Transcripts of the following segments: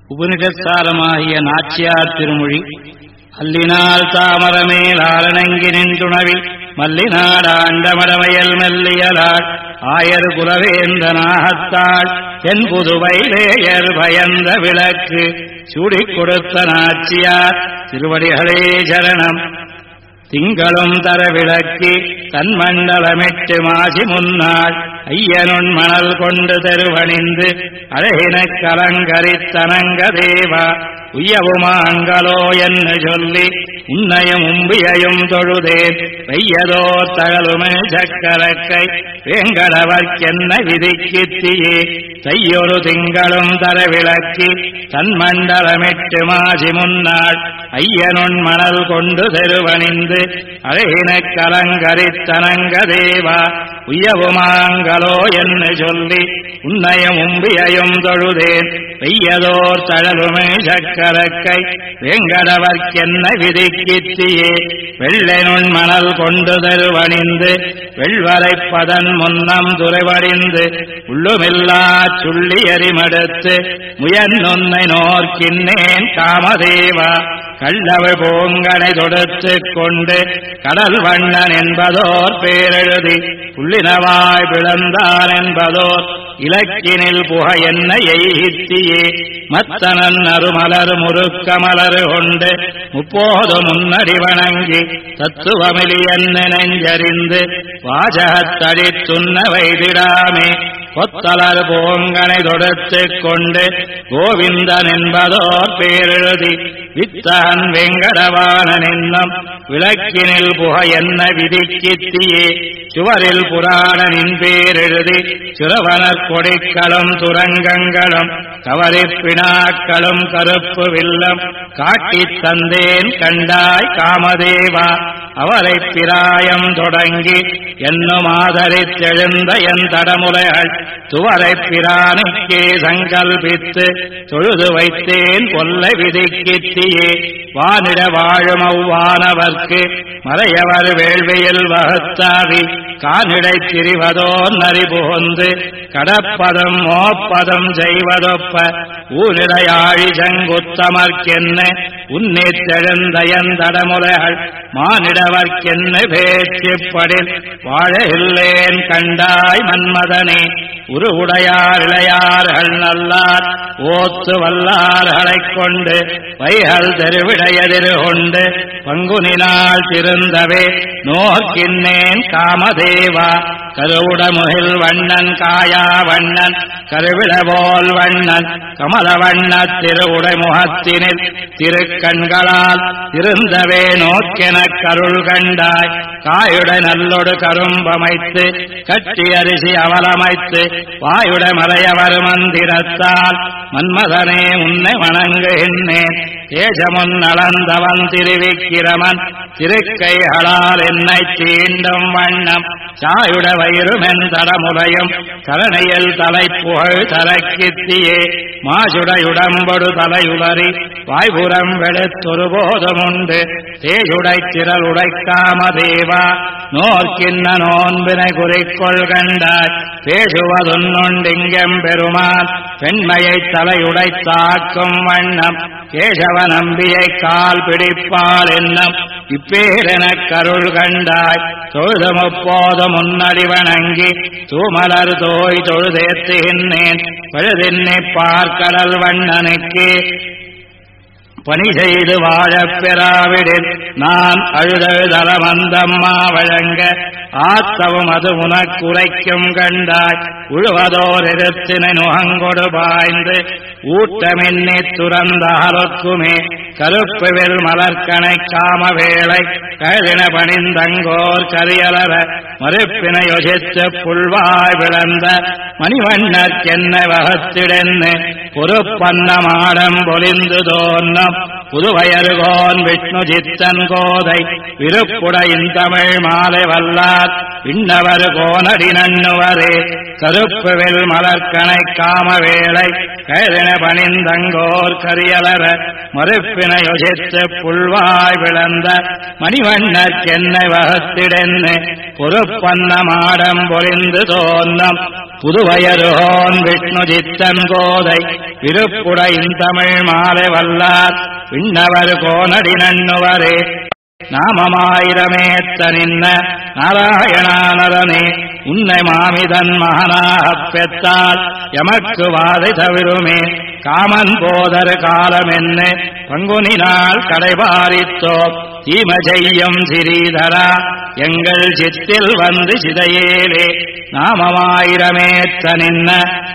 உபனிஷத்சாரமாகிய நாச்சியார் திருமொழி. அல்லினால் தாமரமேல் ஆரணங்கி நின்றுணவில் மல்லிநாட ஆண்டமடமையல் மெல்லியலாள் ஆயர் குலவேந்த நாகத்தாள் தென் புதுவை வேயர் பயந்த விளக்கு சூடிக் கொடுத்த நாச்சியார் திருவடிகளே சரணம். திங்களும் தர விளக்கி தன்மண்டலமிட்டு மாசி முன்னாள் ஐயனுன் மணல் கொண்டு தெருவணிந்து அழகினக் கலங்கரித்தனங்க தேவா உய்யவுமாங்களோ என்று சொல்லி உன்னையும் உம்பியையும் தொழுதேன் வெய்யதோ தகலுமே சக்கரக்கை வேங்கடவர்க்கென்ன விதிக்கித்தியே தையொரு திங்களும் தர விளக்கி தன்மண்டலமிட்டு மாசி முன்னாள் ஐயனுன் மணல் கொண்டு தெருவணிந்து அழகினக் கலங்கரித்தனங்க தேவா உய்யவுமாங்களோ என்று சொல்லி உன்னையும் உம்பியையும் தொழுதேன் வெய்யதோர் தழலுமே சக்கரக்கை வேங்கடவர்க்கென்ன விதிக்கித்தியே வெள்ளெனுன் மணல் கொண்டு தெருவணிந்து வெள்வரைப்பதன் முன்னம் துறைவடிந்து உள்ளுமில்லா சுள்ளி எறிமடுத்து முயன்னுன்னை நோர்க்கின்னேன் காமதேவா கள்ளவள் பூங்கனை தொடுத்துக் கொண்டு கடல் வண்ணன் என்பதோர் பேரெழுதி புள்ளினவாய் பிளந்தான் என்பதோர் இலக்கினில் புக என்ன எய்தியே மத்தனன் அருமலர் முறுக்கமலர் கொண்டு முப்போது முன்னடி வணங்கி தத்துவமிலியன் நெஞ்சறிந்து வாசகத்தடி துண்ண வைதிடாமே கொத்தலர் பூங்கனை தொடுத்துக் கொண்டு கோவிந்தன் என்பதோர் பேரெழுதி வித்தகன் வெங்கடவானன் என்னும் விளக்கினில் புக என்ன விதிக்கித்தியே சுவரில் புராணனின் பேரெழுதி சுரவனக் கொடிக்களும் துரங்கங்களும் கவரிப் பிணாக்களும் கருப்பு வில்லம் காட்டித் தந்தேன் கண்டாய் காமதேவா அவரை பிராயம் தொடங்கி என்னும் ஆதரித்தெழுந்த என் தடமுறைகள் துவரை பிரானுக்கே சங்கல்பித்து தொழுது வைத்தேன் கொல்லை விதிக்கித்தியே வானிட வாழும் அவ்வானவர்க்கு மறையவர் வேள்வியில் வகுத்தாவி கானிடை திரிவதோ நரி புகுந்து கடப்பதம் மோப்பதம் செய்வதொப்ப ஊனிடையாழி செங்குத்தமர்க்கென்ன உன்னித்தெழுந்தயன் தடமுலைகள் மானிடவர்க்கென்ன பேச்சுப்படில் வாழ இல்லேன் கண்டாய் மன்மதனே உருவுடையார் இளையார்கள் நல்லார் ஓத்து வல்லார்களைக் கொண்டு வைகள் தெருவிடையதிரு கொண்டு பங்குனினால் திருந்தவே நோக்கின்னேன் காமதேவா கருவுடமுகில் வண்ணன் காயா வண்ணன் கருவிடபோல் வண்ணன் கமல வண்ண திருவுடை முகத்தினில் திருக்கண்களால் திருந்தவே நோக்கெனக் கருள் கண்டாய் காயுட நல்லொடு கரும்பமைத்து கட்டி அரிசி அவலமைத்து வாயுட மலையவர் மந்திரத்தால் மன்மதனே உன்னை வணங்குகின்றேன் தேசமுன் அளந்தவன் திருவிக்கிரமன் திருக்கைகளால் என்னை தீண்டும் வண்ணம் சாயுட வயிறுமென் தடமுறையும் கரணையில் தலைப்புகழ் தலைக்கித்தியே மாசுடையுடம்பொடு தலையுளறி வாய்புறம் வெளுத்தொரு போதுமுண்டு தேஜுடை திரள் உடைக்காமதேவா நோர்க்கின்ன நோன்பினை குறிக்கொள் கண்டாய் பேசுவதுன்னுண்டிங்கம் பெருமான் பெண்மையை தலையுடை தாக்கும் வண்ணம் கேசவ நம்பியை கால் பிடிப்பால் என்னும் இப்பேரெனக் கருள் கண்டாய் தொழுது முப்போது முன்னடி வணங்கி தூமலர் தோய் தொழுதேத்துகின்றேன் பழுதின்னை பார்க்கடல் வண்ணனுக்கு பணி செய்து வாழப் பெறாவிடில் நான் அழுதழுதலமந்தம்மா வழங்க ஆத்தவும் அது உனக்குரைக்கும் கண்டாய் உழுவதோர் எதிர்த்தினை நுகங்கொடு பாய்ந்து ஊட்டமின்னி துறந்தாலொக்குமே கருப்புவில் மலர்கனை காம வேளை கழுதின பணிந்தங்கோர் கரியலர மறுப்பினை யோசித்து புல்வாய் விளந்த மணிவண்ணற்கென்ன வகத்திடென்னு பொறுப்பன்ன மாடம் பொலிந்து தோன்னம் புதுவயருகோன் விஷ்ணு சித்தன் கோதை விருப்புடையின் தமிழ் மாலை வல்லார் விண்ணவர் கோனடி நண்ணுவரே கருப்புவில் மலர்கனை காம வேளை கழுதின பணிந்தங்கோர் கரியலர மறுப்பினை யோசித்து புல்வாய் விளந்த மணிவண்ணற்கென்னை வகத்திடென்னு பொறுப்பன்ன மாடம் பொலிந்து தோன்னம் புதுவயருகோன் விஷ்ணு சித்தன் கோதை விருப்புட இந்தமிழ் மாலை வல்லார் விண்ணவர் கோனடி நண்ணுவரே நாமமாயிரமேத்த நின்ன நாராயணானரனே உன்னை மாமிதன் மகனாகப் பெற்றால் எமக்கு வாதை தவிருமே காமன் போதர் காலமென்ன பங்குனி நாள் கடைபாரித்தோ தீம செய்யும் சிறீதரா எங்கள் சித்தில் வந்து சிதையேலே நாமமாயிரமேத்த நின்ன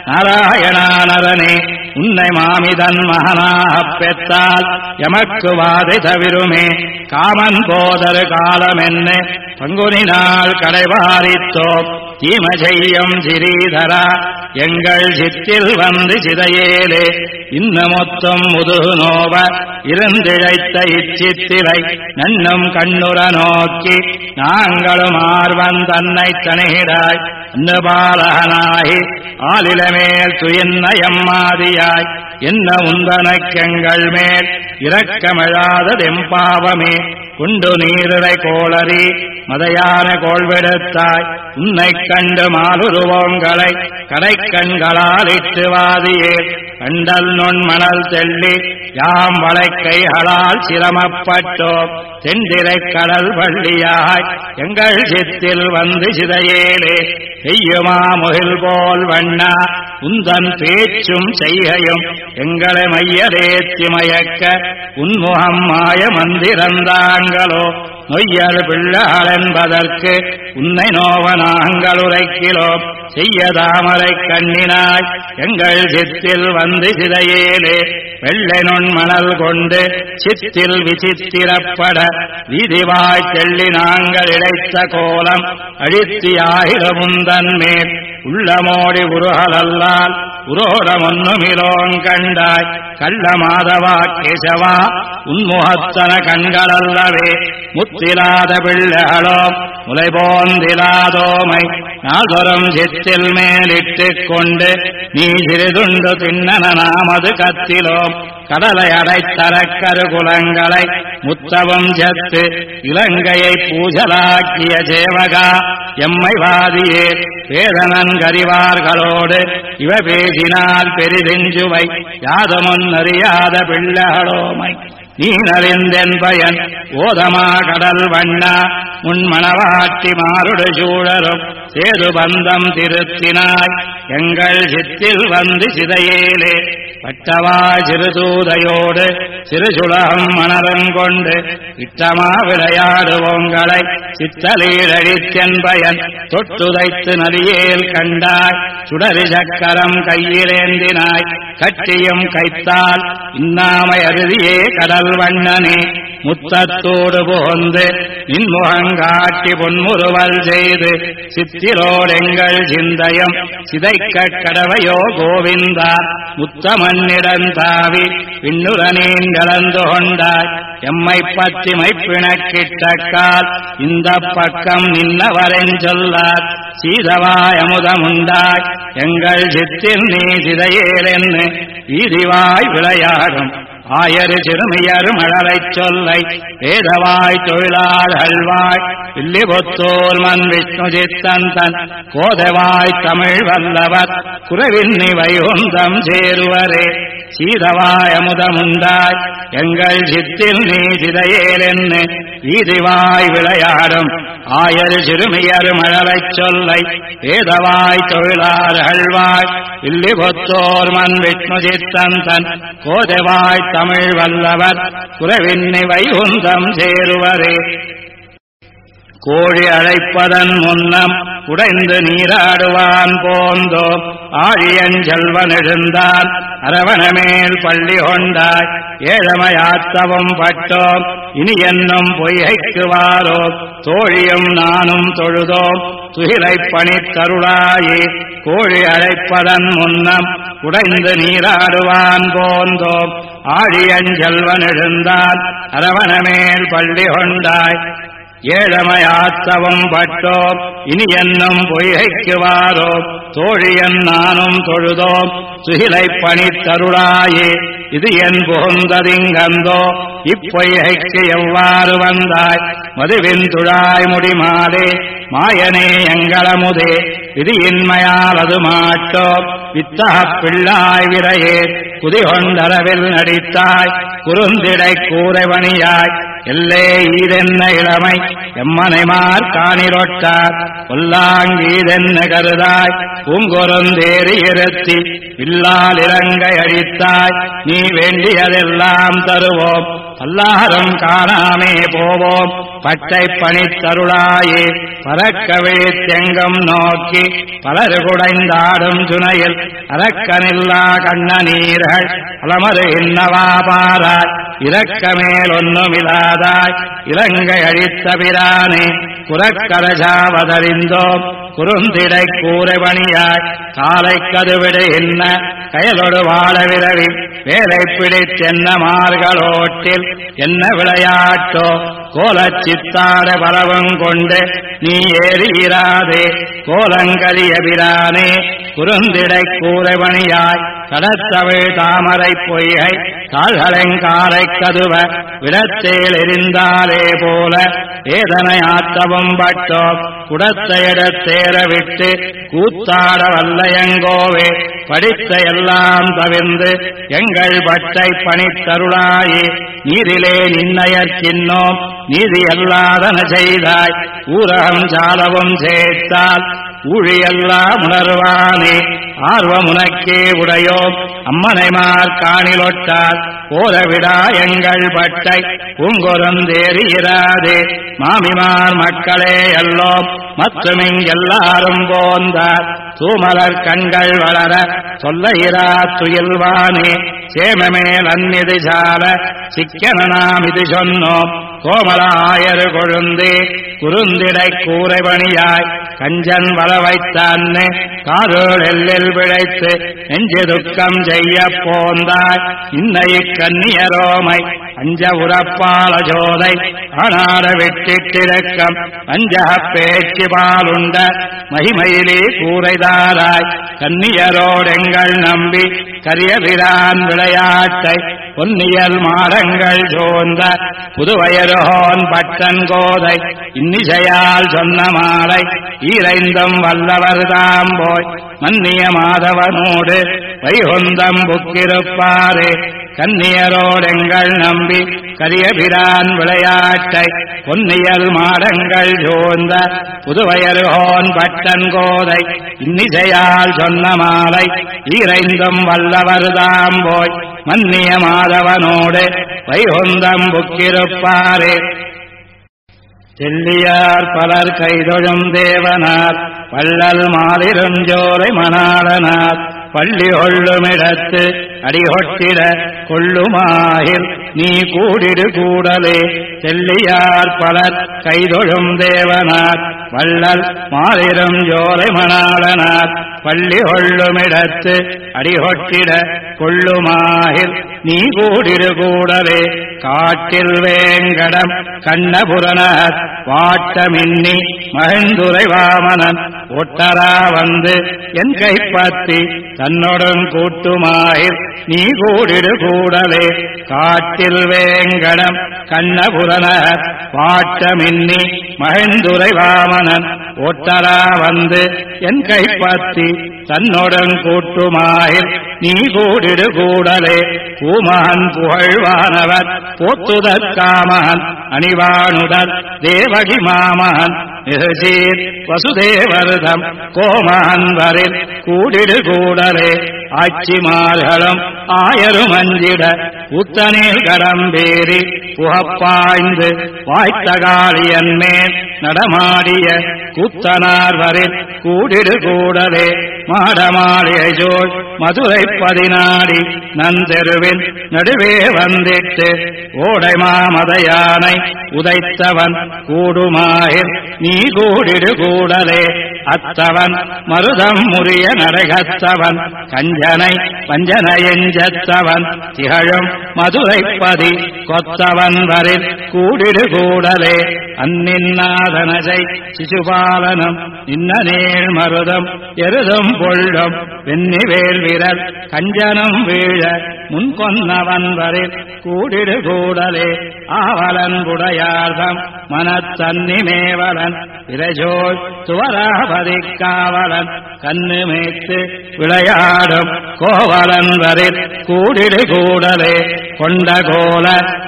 நாராயணானரனே உன்னை மாமிதன் மகனாகப் பெற்றால் எமக்கு வாதை தவிருமே காமன் போதர் காலமென்ன பங்குனி நாள் கடைபாரித்தோ தீம செய்யும் சிறீதரா எங்கள் சித்தில் வந்து சிதையேலே இன்னமொத்தம் முதுகு நோவ இருந்திழைத்த இச்சித்திரை நன்னும் கண்ணுற நோக்கி நாங்களும் ஆர்வம் தன்னை தனிடாய் பாலகனாகி ஆலிலமேல் துயின்ன எம்மாதியாய் என்ன உந்தனக்கெங்கள் மேல் இரக்கமிழாததெம்பாவமே குண்டு நீரிடை கோளறி மதையான கோள்வெடுத்தாய் உன்னை கண்டு மாலுருவோங்களை கடைக்கண்களால் இட்டு வாதியே கண்டல் நுண்மணல் தெள்ளி யாம் வளைக்கைகளால் சிரமப்பட்டோம் தெண்டிரை கடல் பள்ளியாய் எங்கள் சித்தில் வந்து சிதையேலே செய்யுமா முகில் போல் வண்ணா உந்தன் பேச்சும் செய்கையும் எங்களை மையரேத்தி மயக்க உன்முகம் மாய மந்திரந்தாங்களோ நொய்யல் பிள்ளைகள் என்பதற்கு உன்னை நோவ நாங்கள் உரைக்கிறோம் செய்ய தாமரை கண்ணினாய் எங்கள் சித்தில் வந்து சிதையேலே வெள்ளை நுண்மணல் கொண்டு சித்தில் விசித்திரப்பட வீதிவாய் தெள்ளி நாங்கள் இழைத்த கோலம் அழித்தியாயிரமுந்தன் மேல் உள்ளமோடி உருகலல்லால் உரோடமொன்னுமிலோன் கண்டாய் கள்ள மாதவா கேசவா உன்முகத்தன கண்களல்லவே முத்திலாத பிள்ளைகளோ முளைபோந்திலாதோமை நாள்தொறும் சித்தில் மேலிட்டுக் கொண்டு நீ சிறிதுண்டு தின்னன நாமது கத்திலோம் கடலை அடைத்தரக்கரு குலங்களை முத்தவம் ஜத்து இலங்கையை பூஜலாக்கிய சேவகா எம்மை வாதியே வேதனன் கரிவார்களோடு இவ பேசினால் பெரிதெஞ்சுவை யாதமுன்னறியாத பிள்ளைகளோமை நீ நறிந்தென் பயன் ஓதமா கடல் வண்ணா முன்மணவாட்டி மாறுடு சூழரும் சேது பந்தம் திருத்தினாய் எங்கள் சித்தில் வந்து சிதையேலே பட்டவாய் சிறுதூதையோடு சிறுசுலகம் மணரங்கொண்டு இட்டமா விளையாடுவோங்களை சித்தலீழழித்தென் பயன் தொட்டுதைத்து நதியேல் கண்டாய் சுடரி சக்கரம் கையிலேந்தினாய் கட்டியும் கைத்தால் இன்னாமை அருதியே கடல் வண்ணனே முத்தத்தோடு புகுந்து நின்முகங்காட்டி பொன்முறுவல் செய்து சித்திரோடெங்கள் சிந்தயம் சிதைக்க கடவையோ கோவிந்தா முத்தமன்னிடந்தாவி விண்ணுரனீன் கலந்து கொண்டாய் எம்மை பற்றி மைப்பிணக்கிட்டக்கால் இந்த பக்கம் நின்னவரென் சொல்லார் சீதவாய் அமுதமுண்டாய் எங்கள் சித்தில் நீ சிதையேலென்னு வீதிவாய் விளையாடும் ஆயரு சிறுமியரு மழலைச் சொல்லை வேதவாய் தொழிலாளர்கள்வாய் வில்லிபுத்தூர் மண் விஷ்ணு சித்தந்தன் கோதவாய் தமிழ் வல்லவர் குறைவின்னி வைகுந்தம் சேருவரே சீதவாய் அமுதமுண்டாய் எங்கள் சித்தில் நீ சிதையேலென்னு வீதிவாய் விளையாடும் ஆயரு சிறுமியரு மழலைச் சொல்லை வேதவாய் தொழிலாளர்கள்வாய் வில்லிபுத்தூர் மண் விஷ்ணு சித்தந்தன் கோதவாய் தமிழ் வல்லவர் குறைவின்னி வைகுந்தம் சேருவரே கோழி அழைப்பதன் முன்னம் உடைந்து நீராடுவான் போந்தோ ஆழியஞ்செல்வன் எழுந்தான் அரவணமேல் பள்ளி கொண்டாய் ஏழமையாத்தவும் பட்டோம் இனி என்னும் பொய்கைக்கு வாரோம் தோழியும் நானும் தொழுதோம் துகிலைப் பணித்தருளாயே கோழி அழைப்பதன் முன்னம் உடைந்து நீராடுவான் போந்தோம் ஆழியஞ்செல்வன் எழுந்தான் அரவணமேல் பள்ளி கொண்டாய் ஏழமையாத்தவும் பட்டோம் இனி என்னும் பொய்கைக்கு வாரோம் தோழியன் நானும் தொழுதோம் துகிலைப் பணித்தருளாயே இது என் புகுந்ததிங்கந்தோ இப்பொய்கைக்கு எவ்வாறு வந்தாய் மதுவின் துழாய் முடிமாலே மாயனே எங்களமுதே விதியின்மையால் அது மாட்டோ வித்தகப் பிள்ளாய் விரையே குதிகொண்டரவில் நடித்தாய் குறுந்திடை கூரைவணியாய் எல்லே ஈதென்ன இளமை எம்மனைமார் காணிரொட்டார் கொல்லாங்கீதென்ன கருதாய் பூங்கொருந்தேறி இருத்தி வில்லால் இறங்கை அழித்தாய் நீ வேண்டியதெல்லாம் தருவோம் எல்லாரும் காணாமே போவோம் பட்டை பணித்தருளாயே பறக்கவே தெங்கம் நோக்கி பலரு குடைந்தாடும் சுனையில் அரக்கனில்லா கண்ண நீர்கள் அலமது இன்னவா பாராய் இரக்கமேல் ஒன்னுமில்லாதாய் இலங்கை அழித்த பிரானே புறக்கரஜாவதறிந்தோம் குறுந்திடை கூரைவணியாய் காலை கதுவிடு என்ன கயலொடு வாழ விரவி வேலை பிடித்தென்ன மார்களோட்டில் என்ன விளையாட்டோ கோலச்சித்தாட பலவம் கொண்டு நீ ஏறியிராதே கோலங்கரிய பிரானே குறுந்திடை கூரைவணியாய் கடத்தவிழ் தாமரை பொய்கை தாழ்களெங்காலை கதுவ விடத்தேல் எரிந்தாலே போல வேதனை ஆத்தவும் பட்டோம் குடத்தையிடத்தேர விட்டு கூத்தாட வல்லையங்கோவே படித்த எல்லாம் தவிர்ந்து எங்கள் பட்டை பணித்தருளாயே நீரிலே நின்னையற்கின்னோம் நீதி அல்லாதன செய்தாய் ஊரகம் சாலவும் சேர்த்தால் ஊழியெல்லாம் உணர்வானே ஆர்வமுனக்கே உடையோம் அம்மனைமார் காணிலொட்டால் போரவிடா எங்கள் பட்டை பூங்கொருந்தேறி இராதே மாமிமார் மக்களே எல்லோம் மற்றும் இங்கெல்லாரும் போந்தார் தூமலர் கண்கள் வளர சொல்ல இரா துயில்வானே சேமமேல் அந்நிது சால சிக்கனாம் இது சொன்னோம் கோமல ஆயரு கொழுந்தே குறுந்திடை கூரைபணியாய் கஞ்சன் வள வைத்தான்னு காரோள் எல்லில் விழைத்து நெஞ்சு துக்கம் செய்ய போந்தாய் இன்னை கன்னியரோமை அஞ்ச உறப்பால ஜோதை ஆனாட வெட்டிட்டிருக்கம் அஞ்சக பேச்சு பாலுண்ட மகிமையிலே கூரைதாராய் கன்னியரோடெங்கள் நம்பி கரியபிரான் விளையாட்டை பொன்னியல் மாடங்கள் சோர்ந்த புதுவயரோன் பட்டன் கோதை இன்னிசையால் சொன்ன மாலை ஈரைந்தும் வல்லவர் தாம் போய் மன்னிய மாதவனோடு வைகுந்தம் புக்கிருப்பாரே கன்னியரோடெங்கள் நம்பி கரியபிரான் விளையாட்டை பொன்னியல் மாடங்கள் சோர்ந்த புதுவயரோன் பட்டன் கோதை இன்னிசையால் சொன்ன மாலை ஈரைந்தும் வல்லவர் தாம் போய் மன்னிய மாதவனோடு வைகுந்தம் புக்கிருப்பாரே செல்லியார் பலர் கைதொழும் தேவனார் பள்ளல் மாதிருஞ்சோரை மணாளனார் பள்ளி கொள்ளுமிடத்து அடிகொட்டிட கொள்ளுமாகில் நீ கூடிடு கூடலே செல்லியார் பலர் கைதொழும் தேவனார் வள்ளல் மாதிரும் ஜோரை மணாளனார் பள்ளி கொள்ளுமிடத்து அடிகொட்டிட கொள்ளுமாகில் நீ கூடிடு கூடலே காட்டில் வேங்கடம் கண்ணபுரனார் வாட்டமின்னி மகிழ்ந்துரை வாமனன் ஒட்டரா வந்து என் கைப்பற்றி தன்னுடன் கூட்டுமாயிர் நீ கூடிடு கூடலே காட்டில் வேங்கடம் கண்ணபுரனார் வாட்டமின்னி மகிழ்ந்துரை வாமனன் ஒட்டரா வந்து என் கைப்பற்றி தன்னுடன் கூட்டுமாயிர் நீ கூடிடு கூடலே பூமான் புகழ்வானவர் போத்துதற்காமன் அணிவானுடன் தேவகி மாமன் நிகழ்ச்சீர் வசுதேவர்தம் கோமன் வரில் கூடிடு கூடலே ஆட்சிமார்களும் ஆயரும் அஞ்சிட உத்தனில் கடம்பேறி புகப்பாய்ந்து வாய்த்தகாளியன் மேல் நடமாடிய கூத்தனார் வரில் கூடிடு கூடலே மாடமாளிகை ஜோள் மதுரை 14 நந்தெருவின் நடுவே வந்திட்டு ஓடை மாமதையானை உதைத்தவன் கூடுமாயிர் நீ கூடிடு கூடலே அத்தவன் மருதம் முறிய நரகத்தவன் கஞ்சனை வஞ்சனையெஞ்சத்தவன் திகழும் மதுரைப்பதி கொத்தவன் வரில் கூடிடு கூடலே அந்நின்னாதனசை சிசுபாலனம் இன்ன நேர் மருதம் எருதும் பொள்ளும் வெண்ணி வேல் விரல் கஞ்சனும் வீழ முன்கொன்னவன் வரில் கூடிடு கூடலே ஆவலன் புடையார்தம் மனத்தன்னி மேவலன் விரைஜோள் துவராபதி காவலன் கண்ணு மேய்த்து விளையாடும் கோவலன் வரில் கூடிடு கூடலே கொண்ட கோல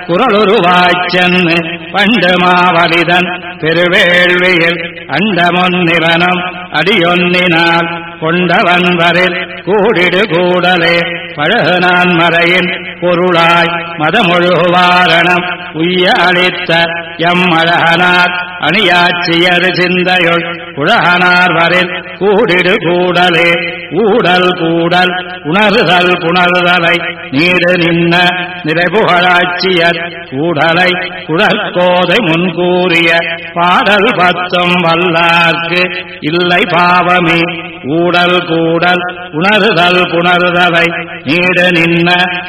குரலுருவாய்ச்சென்னு பண்டு மாவலிதன் பெருவேள்வியில் அண்டமொன்னிவனம் அடியொன்னினால் கொண்டவன் வரில் கூடிடு கூடலே பழகு நான் மறையின் பொருளாய் மதமொழுவாரணம் உய்ய அளித்த எம் அழகனார் அணியாட்சியர் சிந்தையுள் உலகனார் வரில் கூடிடு கூடலே ஊடல் கூடல் உணர்தல் புணர்தலை நீடு நின்ன நிறைபுகழாட்சியர் கூடலை குழற்கோதை முன்கூறிய பாடல் பத்தும் வல்லார்க்கு இல்லை பாவமே ஊடல் கூடல் உணர்தல் புணர்தலை நீடு நின்ன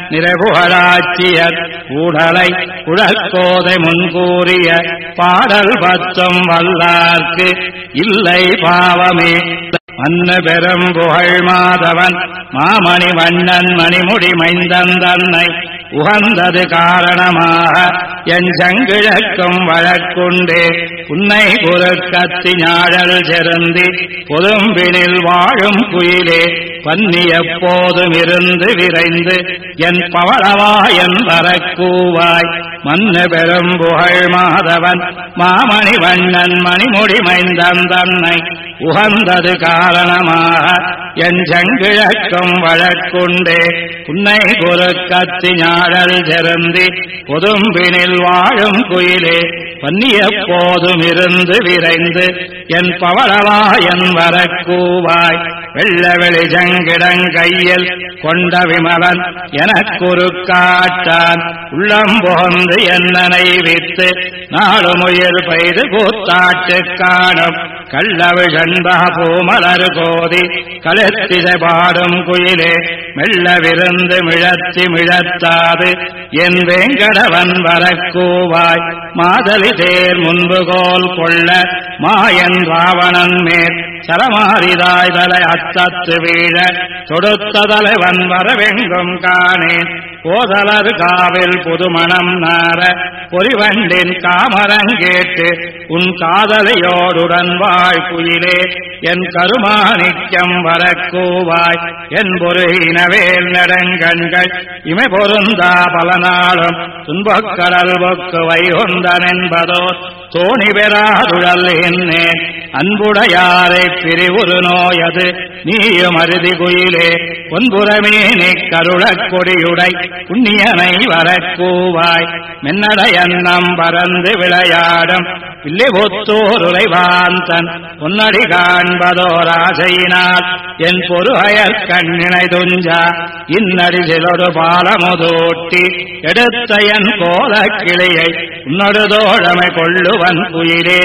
நிறைபுகழாட்சியர் கூடலை குழற்கோதை முன்கூறிய பாடல் பத்தும் வல்லார்க்கு இல்லை பாவமே மன்னு பெரும் புகழ் மாதவன் மாமணி வண்ணன் மணிமுடி மைந்தன் தன்னை உகந்தது காரணமாக என் சங்கிழக்கும் வழக்குண்டே உன்னை பொருட்கத்தி ஞாழல் செருந்தி பொதும்பினில் வாழும் குயிலே பன்னி எப்போதும் இருந்து விரைந்து என் பவளவாயன் வரக்கூவாய் மன்னு பெரும் புகழ் மாதவன் மாமணி வண்ணன் மணிமுடி மைந்தன் தன்னை உகந்தது காரணமாக என் சங்கிழக்கும் வழக்குண்டே உன்னை பொருட்கத்தி ஞாழல் செருந்தி பொதும்பினில் வாழும் குயிலே பன்னி எப்போதும் இருந்து விரைந்து என் பவளவாயன் வரக்கூவாய் வெள்ள வெளி சங்கிடங்கையில் கொண்ட விமலன் எனக்குரு காட்டான் உள்ளம் புகந்து என்னனை வித்து நாளுமுயிர் பெய்து கூத்தாட்டு காணும் கள்ளவிழ் செண்பக பூமலர் கோதி கழுத்திசை பாடும் குயிலே மெல்ல விருந்து மிழத்தி மிழத்தாது என் வேங்கடவன் வரக்கூவாய் மாதலி தேர் முன்புகோல் கொள்ள மாயன் ராவணன் மேற் சரமாரிதாய் தலை அத்தத்து வீழ தொடுத்த தலைவன் வரவெங்கும் காணேன் போதலர் காவில் புதுமணம் நார பொறிவண்டின் காமரங்கேட்டு உன் காதலையோடுடன் வாழ் குயிலே என் கருமாணிக்கம் வரக்கூவாய் என் பொருகினவேல் நடங்கண்கள் இமை பொருந்தா பல நாளும் துன்பக்கடல் பொக்கு வைகுந்தன் என்பதோ தோணி பெறாதுழல் என்னேன் அன்புடையாரை பிரிவுறு நோயது நீயும் அருதி குயிலே பொன்புறமே நீ கருளக் கொடியுடை புண்ணியனை வரக்கூவாய் மென்னடையன்னம் பறந்து விளையாடும் பிள்ளை ஒத்தோர் உரைவாந்தன் பொன்னடி காண்பதோர் ஆசையினால் என் பொருகையற் கண்ணினை துஞ்சா இன்னடி சிலொரு பாலமுதூட்டி எடுத்த என் கோல கிளியை உன்னொடு தோழமை கொள்ளுவன் குயிலே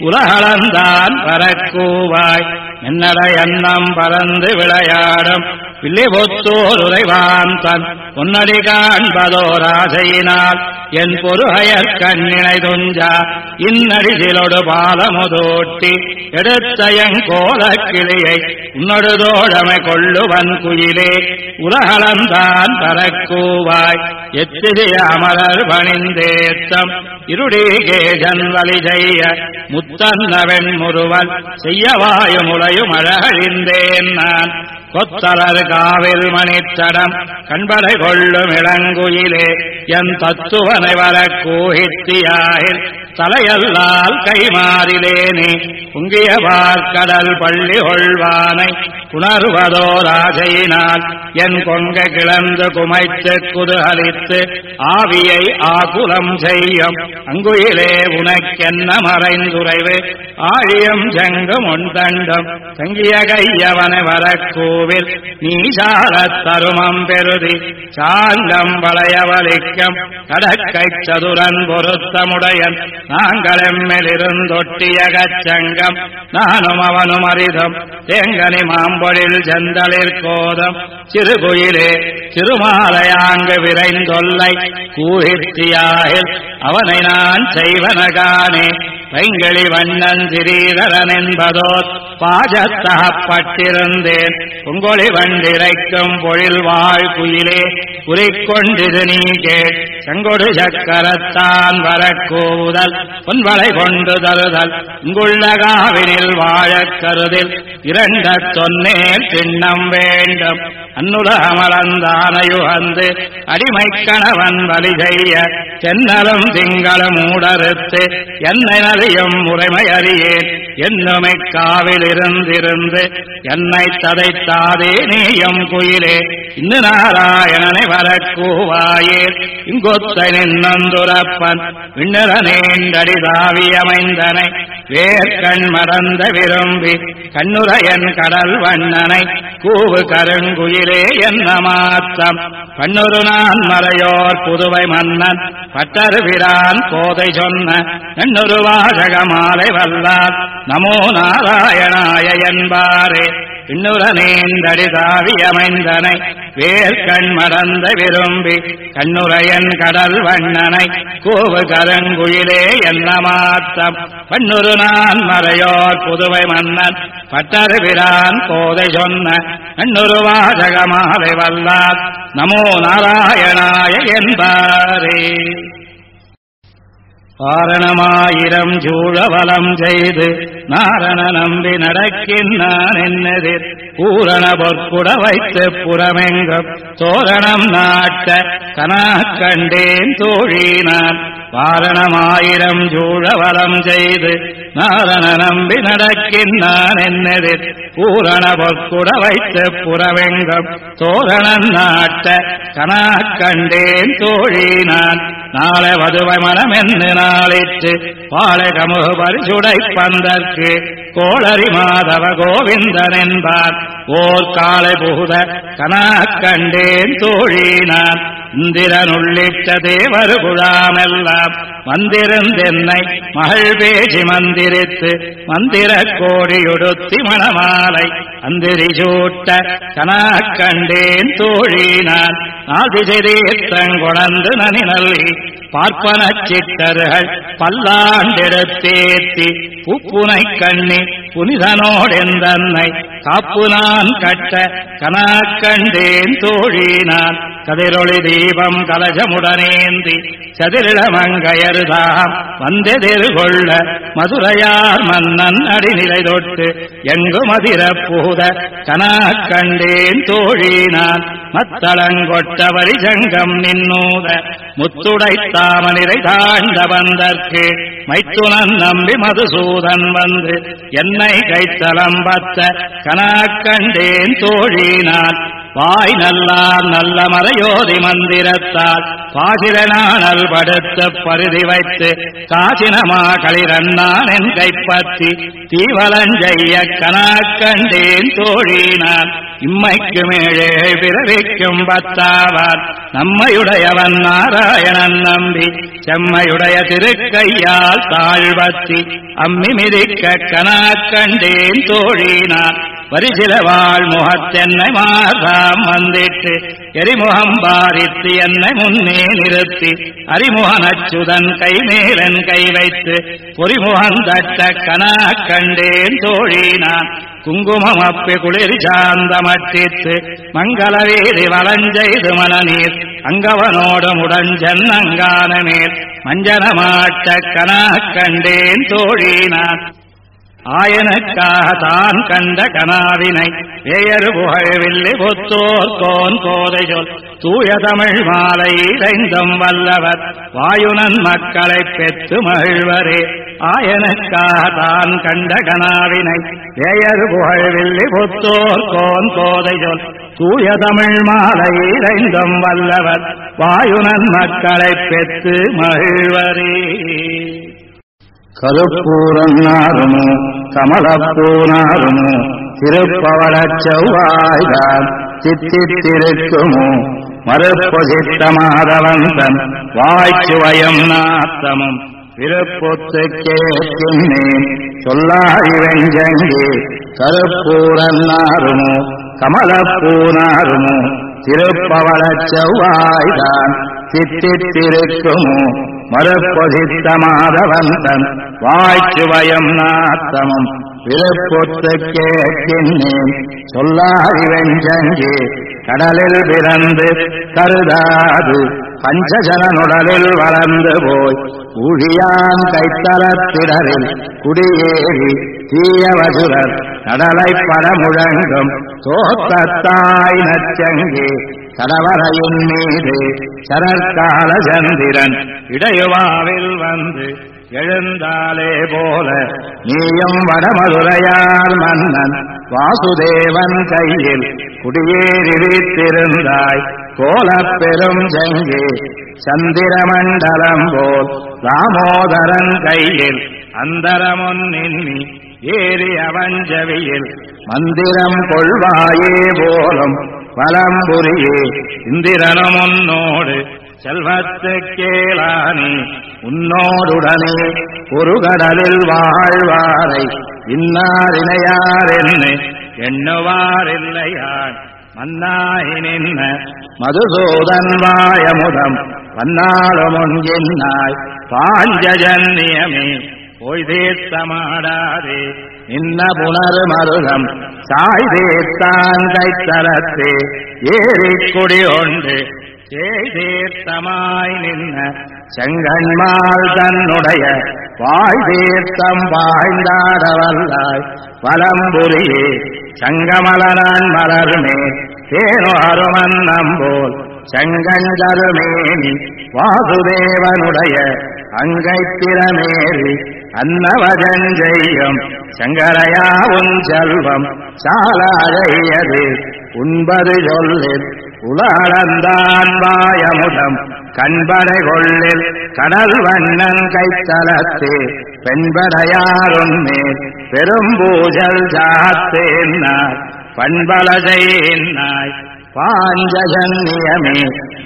உலகளந்தான் பறக்கூவாய் என்னடை எண்ணம் பறந்து விளையாடும் பிள்ளை பொத்தோர் உரைவான் தன் பொன்னடி காண்பதோர் ஆசையினால் என் பொருகையற் கண்ணினை துஞ்சா இன்னடி சிலொடு பாலமுதூட்டி எடுத்த என் கோல கிளியை உன்னொடு தோழமை கொள்ளுவன் குயிலே உலகளந்தான் பறக்கூவாய் எத்திரிய அமரர் பணிந்தேத்தம் இருடிகே ஜன்வலி செய்ய முத்தன்னவெண் முருவன் செய்யவாயு முளையும் அழகழிந்தேன் நான் கொத்தலர் காவில் மணித்தடம் கண்படை கொள்ளும் இளங்குயிலே என் தத்துவனை வர கூஹித்தியாயில் தலையல்லால் கைமாறிலேனே உங்கிய பார்க்கடல் பள்ளி கொள்வானை உணர்வதோ ராஜையினால் என் கொங்க கிளந்து குமைத்து குதுகலித்து ஆவியை ஆகுலம் செய்யும் அங்குயிலே உனக்கென்ன மறைந்துரைவு ஆழியம் செங்கும் ஒன்றண்டும் தங்கிய கையவனை வரக்கூவில் நீ சாலத் தருமம் பெருதி சாங்கம் வளையவலிக்கம் கடற்கை சதுரன் பொருத்தமுடையன் நாங்கள் எம்மிலிருந்தொட்டிய கச்சங்கம் நானும் அவனும் அரிதம் தேங்கனி மாம்பொழில் செந்தளிர் கோதம் சிறுகுயிலே சிறுமாலையாங்கு விரைந்தொல்லை கூகிர்த்தியாயில் அவனை நான் செய்வனகானே பைங்களி வண்ணன் சிறீதரன் என்பதோர் பாஜத்தகப்பட்டிருந்தேன் பொங்கொழி வண்டிரைக்கும் பொழில் வாழ் குயிலே குறிக்கொண்டிது நீ கேள் செங்கொடு சக்கரத்தான் வரக்கூவுதல் பொன்வளை கொண்டு தருதல் இங்குள்ள காவினில் வாழக் கருதில் இரண்ட தொன்னேல் திண்ணம் வேண்டும் அன்னுலகமலந்தானையுகந்து அடிமை கணவன் வழி செய்ய தென்னலும் திங்களும் ஊடறுத்து என்னை நலியும் முறைமை அறியேன் என்னுமை காவில் இருந்திருந்து என்னை ததைத்தாதே நீயும் குயிலே இன்னு நாராயணனை வரக்கூவாயேல் இங்கொத்தை நின்னந்துரப்பன் விண்ணர நீண்டடி தாவி அமைந்தனை வேர்கண் மறந்த விரும்பி கண்ணுரையன் கடல் வண்ணனை கூவு கருங்குயிலே என்ன மாத்தம் பன்னொரு நான் மறையோர் புதுவை மன்னன் பட்டருவிரான் கோதை சொன்ன எண்ணொரு வாசக மாலை வல்லார் நமோ நாராயணாய என்பாரே இன்னுர நீண்டடி தாவி அமைந்தனை வேர்கண் மறந்த விரும்பி கண்ணுரையன் கடல் வண்ணனை கூவு கருங்குயிலே என்ன மாத்தம் பன்னொரு நான் மறையோர் புதுவை மன்னன் பட்டருவிரான் கோதை சொன்ன எண்ணொரு வாசக மாலை வல்லார் நமோ நாராயணாய என்பாரே காரணமாயிரம் சூழவலம் செய்து நாரண நம்பி நடக்கின்றான் என்னெதிர் பூரண பொற்குட வைத்து புறமெங்கும் தோரணம் நாட்ட கனாக் கண்டேன் தோழினான் வாரணமாயிரம் சூழவலம் செய்து நாரண நம்பி நடக்கின்றான் என்னெதிர் பூரண பொற்குட வைத்து புறமெங்கும் தோரணம் நாட்ட கனாக் கண்டேன் தோழினான் நாளை வதுவை மனம் என்று நாளிற்று பாலை கமுக பரிசுடை பந்தற்கு கோளரி மாதவ கோவிந்தன் என்பார் ஓர் காலை புகுத கனாக் கண்டேன் தோழினான் இந்திரன் உள்ளிட்ட தேவர் குழாமெல்லாம் வந்திருந்தென்னை மகள் பேசி மந்திரித்து மந்திர கோடியுடுத்தி மணமாலை அந்திரி சூட்ட கனாக் கண்டேன் தோழினான் நாதிசை தீர்த்தங்கொணர்ந்து நனி நல்கி பார்ப்பன சிட்டர்கள் பல்லாண்டெடுத்தேத்தி உப்புனை கண்ணி புனிதனோடெந்தன்னை காப்பு நான் கட்ட கனாக் கண்டேன் தோழினான் கதிரொளி தீபம் கலசமுடனேந்தி சதிரிளமங்கையருதாம் வந்தெதிர்கொள்ள மதுரையார் மன்னன் அடிநிலை தொட்டு எங்கு மதிர பூத கனாக் கண்டேன் தோழினான் மத்தளங்கொட்ட வரிசங்கம் நின்னூத முத்துடை தாமனிரை தாண்ட வந்தற்கு மைத்துனன் நம்பி மதுசூதன் வந்து என்னை கைத்தலம்பத்த கனாக் கண்டேன் தோழினான் வாய் நல்லார் நல்ல மறையோதி மந்திரத்தால் பாசிரனானல் படுத்து பருதி வைத்து காசினமா களிரன்னான் என் கைப்பற்றி தீவலஞ்செய்ய கனாக் கண்டேன் தோழினான் இம்மைக்கு மேலே பிறவிக்கும் பத்தாவான் நம்மையுடையவன் நாராயணன் நம்பி செம்மையுடைய திருக்கையால் தாழ்வத்தி அம்மி மிதிக்க கனாக் கண்டேன் தோழினான் வரிசில வாழ் முகத்தென்னை மாதாம் வந்திட்டு எரிமுகம் பாரித்து என்னை முன்னே நிறுத்தி அறிமுகனச்சுதன் கைமேலன் கை வைத்து பொறிமுகந்தட்ட கனாக் கண்டேன் தோழினான் குங்குமம் அப்பி குளிர் சாந்தமட்டித்து மங்களவேதி வலஞ்செய்து மனநீர் அங்கவனோடு முடஞ்சன்னங்கான மேல் மஞ்சனமாட்ட கனாக் கண்டேன் தோழினான் ஆயனுக்காக தான் கண்ட கனாவினை வேயரு புகழ்வில்லி பொத்தோர் கோன் கோதை சொல் தூய தமிழ் மாலை இறைந்தும் வல்லவர் வாயுனன் மக்களைப் பெற்று மகிழ்வரே ஆயனுக்காக தான் கண்ட கனாவினை வேயரு புகழ்வில்லி பொத்தோர் கோன் கோதை சொல் தூய தமிழ் மாலை இறைந்தும் வல்லவர் வாயுனன் மக்களைப் பெற்று மகிழ்வரே கருப்பூரன்னாருமோ கமலப்பூனாருமோ திருப்பவளச் செவ்வாய்தான் சித்தித்திருக்குமோ மறுப்பொசித்த மாதவந்தன் வாய்ச்சுவயம் நாத்தமும் விருப்புத்துக்கேற்கின்னேன் சொல்லாய் வெஞ்சங்கே கருப்பூரன்னாருமோ கமலப்பூனாருமோ திருப்பவளச் செவ்வாய்தான் சித்தித்திருக்குமோ மறுப்பொதித்த மாதவந்தன் வாய்ச்சுவயம் நாத்தமும் விருப்புத்துக்கேற்கின்னேன் சொல்லாய் வெஞ்சங்கே கடலில் பிறந்து கருதாது பஞ்சஜனுடலில் வளர்ந்து போய் ஊழியான் கைத்தரத்திடரில் குடியேறி தீயவசுரர் கடலை படமுழங்கும் தோத்தத்தாய் நச்சங்கே கடவரையின் மீது சரற்கால சந்திரன் இடையுவாவில் வந்து எழுந்தாலே போல நீயும் வடமதுரையார் மன்னன் வாசுதேவன் கையில் குடியேறி வீற்றிருந்தாய் கோலப் பெரும் செங்கே சந்திரமண்டலம் போல் தாமோதரன் கையில் அந்தரமுன்னின்னி ஏறி அவஞ்சவியில் மந்திரம் கொள்வாயே போலும் வலம்புரியே இந்திரனும் உன்னோடு செல்வத்துக்கேளானே உன்னோடுடனே ஒரு கடலில் வாழ்வாரை இன்னார் இணையார் என்ன எண்ணுவாரில்லையான் மன்னாய் நின்ன மதுசூதன் வாயமுதம் வன்னாளுமுன்கின்னாய் பாஞ்சஜன்யமே போய் தீர்த்தமாடாதே நின்ன புனர்மருதம் சாய் தீர்த்தான் கைத்தரத்தே ஏறிக்குடி ஒன்று தீர்த்தமாய் நின்ன செங்கண்மாள் தன்னுடைய வாய் தீர்த்தம் வாய்ந்தாடவல்லாய் வலம்புரியே சங்கமலரான் மலர்மே தேனு அருமன்னம்போல் செங்கஞ்சருமேனி வாசுதேவனுடைய அங்கைத்திறமேறி அன்னவஜஞ்செய்யும் சங்கரையாவும் செல்வம் சாலாழையது உண்பது சொல்லில் உலகளந்தான் வாயமுதம் கண்படை கொள்ளில் கடல் வண்ணன் கைத்தலத்தே பெண்படையாருன்னே பெரும்பூஜல் சாத்தேன்னாய் பண்பலஜையின்னாய் பாஞ்சஜன்யமே